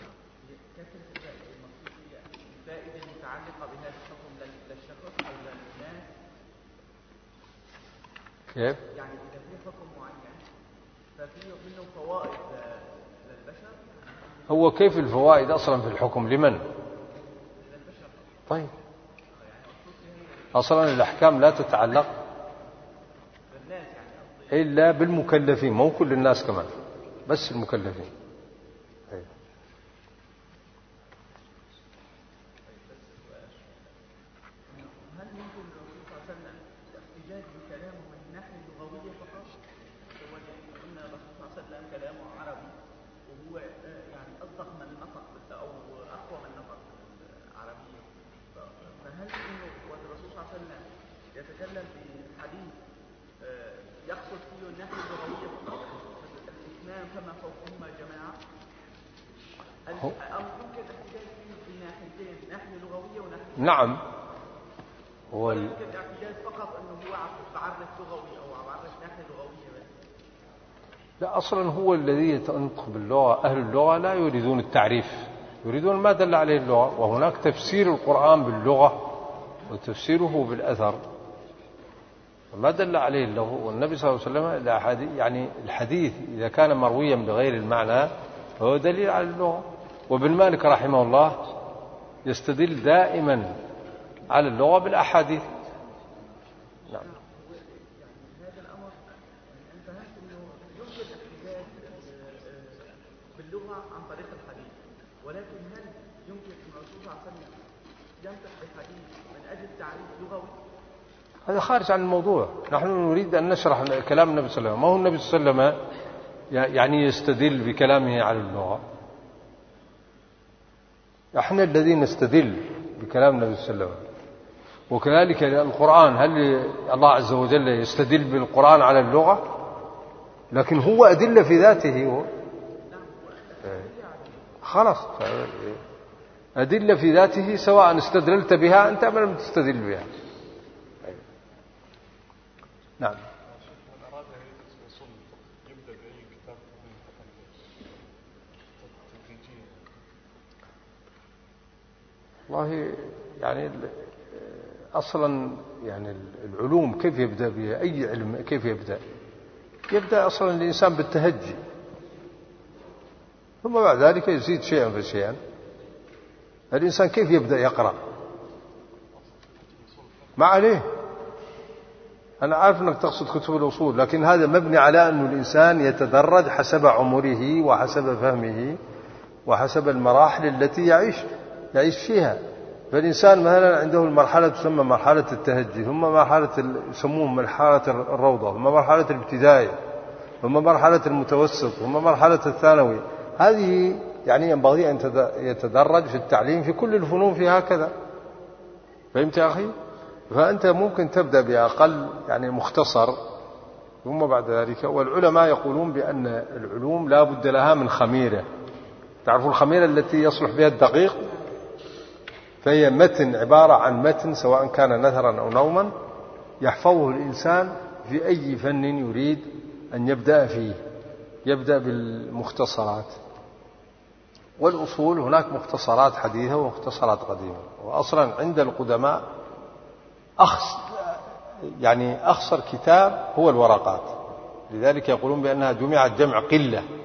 كيف؟ يعني إذا في حكم معين ففيه منه فوائد للبشر. هو كيف الفوائد أصلا في الحكم لمن؟ طيب، أصلا الأحكام لا تتعلق إلا بالمكلفين، مو كل الناس كمان، بس المكلفين. نعم، هو ال... فقط أنه هو بعرف لغوي أو بعرف ناحية لغوية بس. لا، أصلا هو الذي يتنطق باللغة، أهل اللغة لا يريدون التعريف، يريدون ما دل عليه اللغة. وهناك تفسير القرآن باللغة وتفسيره بالأثر، ما دل عليه اللغة. والنبي صلى الله عليه وسلم يعني الحديث إذا كان مرويا بغير المعنى فهو دليل على اللغة. وابن مالك رحمه الله يستدل دائما على اللغة بالأحاديث. نعم. هذا الأمر أنا فهمت أنه يمكن الاحتجاج باللغة عن طريق الحديث، ولكن هل يمكن أن الرسول صلى الله عليه وسلم ينطق بالحديث من أجل تعريف لغوي؟ هذا خارج عن الموضوع. نحن نريد أن نشرح كلام النبي صلى الله عليه وسلم. ما هو النبي صلى الله عليه وسلم يعني يستدل بكلامه على اللغة؟ احنا الذين نستدل بكلام النبي صلى الله عليه وسلم. وكذلك القرآن، هل الله عز وجل يستدل بالقرآن على اللغة؟ لكن هو أدلة في ذاته هو. خلاص، أدلة في ذاته سواء استدللت بها أنت أم لم تستدل بها. نعم. والله يعني أصلا يعني العلوم كيف يبدأ بها؟ أي علم كيف يبدأ؟ يبدأ أصلا الإنسان بالتهجي، ثم بعد ذلك يزيد شيئا فشيئا. الإنسان كيف يبدأ يقرأ؟ ما عليه. أنا عارف أنك تقصد كتب الأصول، لكن هذا مبني على أن الإنسان يتدرج حسب عمره وحسب فهمه وحسب المراحل التي يعيش يعيش فيها. فالإنسان مثلا عنده المرحلة تسمى مرحلة التهجي، ثم مرحلة يسموه مرحلة الروضة، ثم مرحلة الابتدائي، ثم مرحلة المتوسط، ثم مرحلة الثانوي. هذه يعني ينبغي أن يتدرج في التعليم في كل الفنون في هكذا. فهمت يا أخي؟ فأنت ممكن تبدأ بأقل يعني مختصر، ثم بعد ذلك. والعلماء يقولون بأن العلوم لا بد لها من خميرة. تعرفوا الخميرة التي يصلح بها الدقيق؟ فهي متن، عبارة عن متن سواء كان نثرا أو نوما يحفظه الإنسان في أي فن يريد أن يبدأ فيه. يبدأ بالمختصرات. والأصول هناك مختصرات حديثة ومختصرات قديمة. وأصلا عند القدماء أخص يعني أخصر كتاب هو الورقات، لذلك يقولون بأنها جمعت جمع قلة.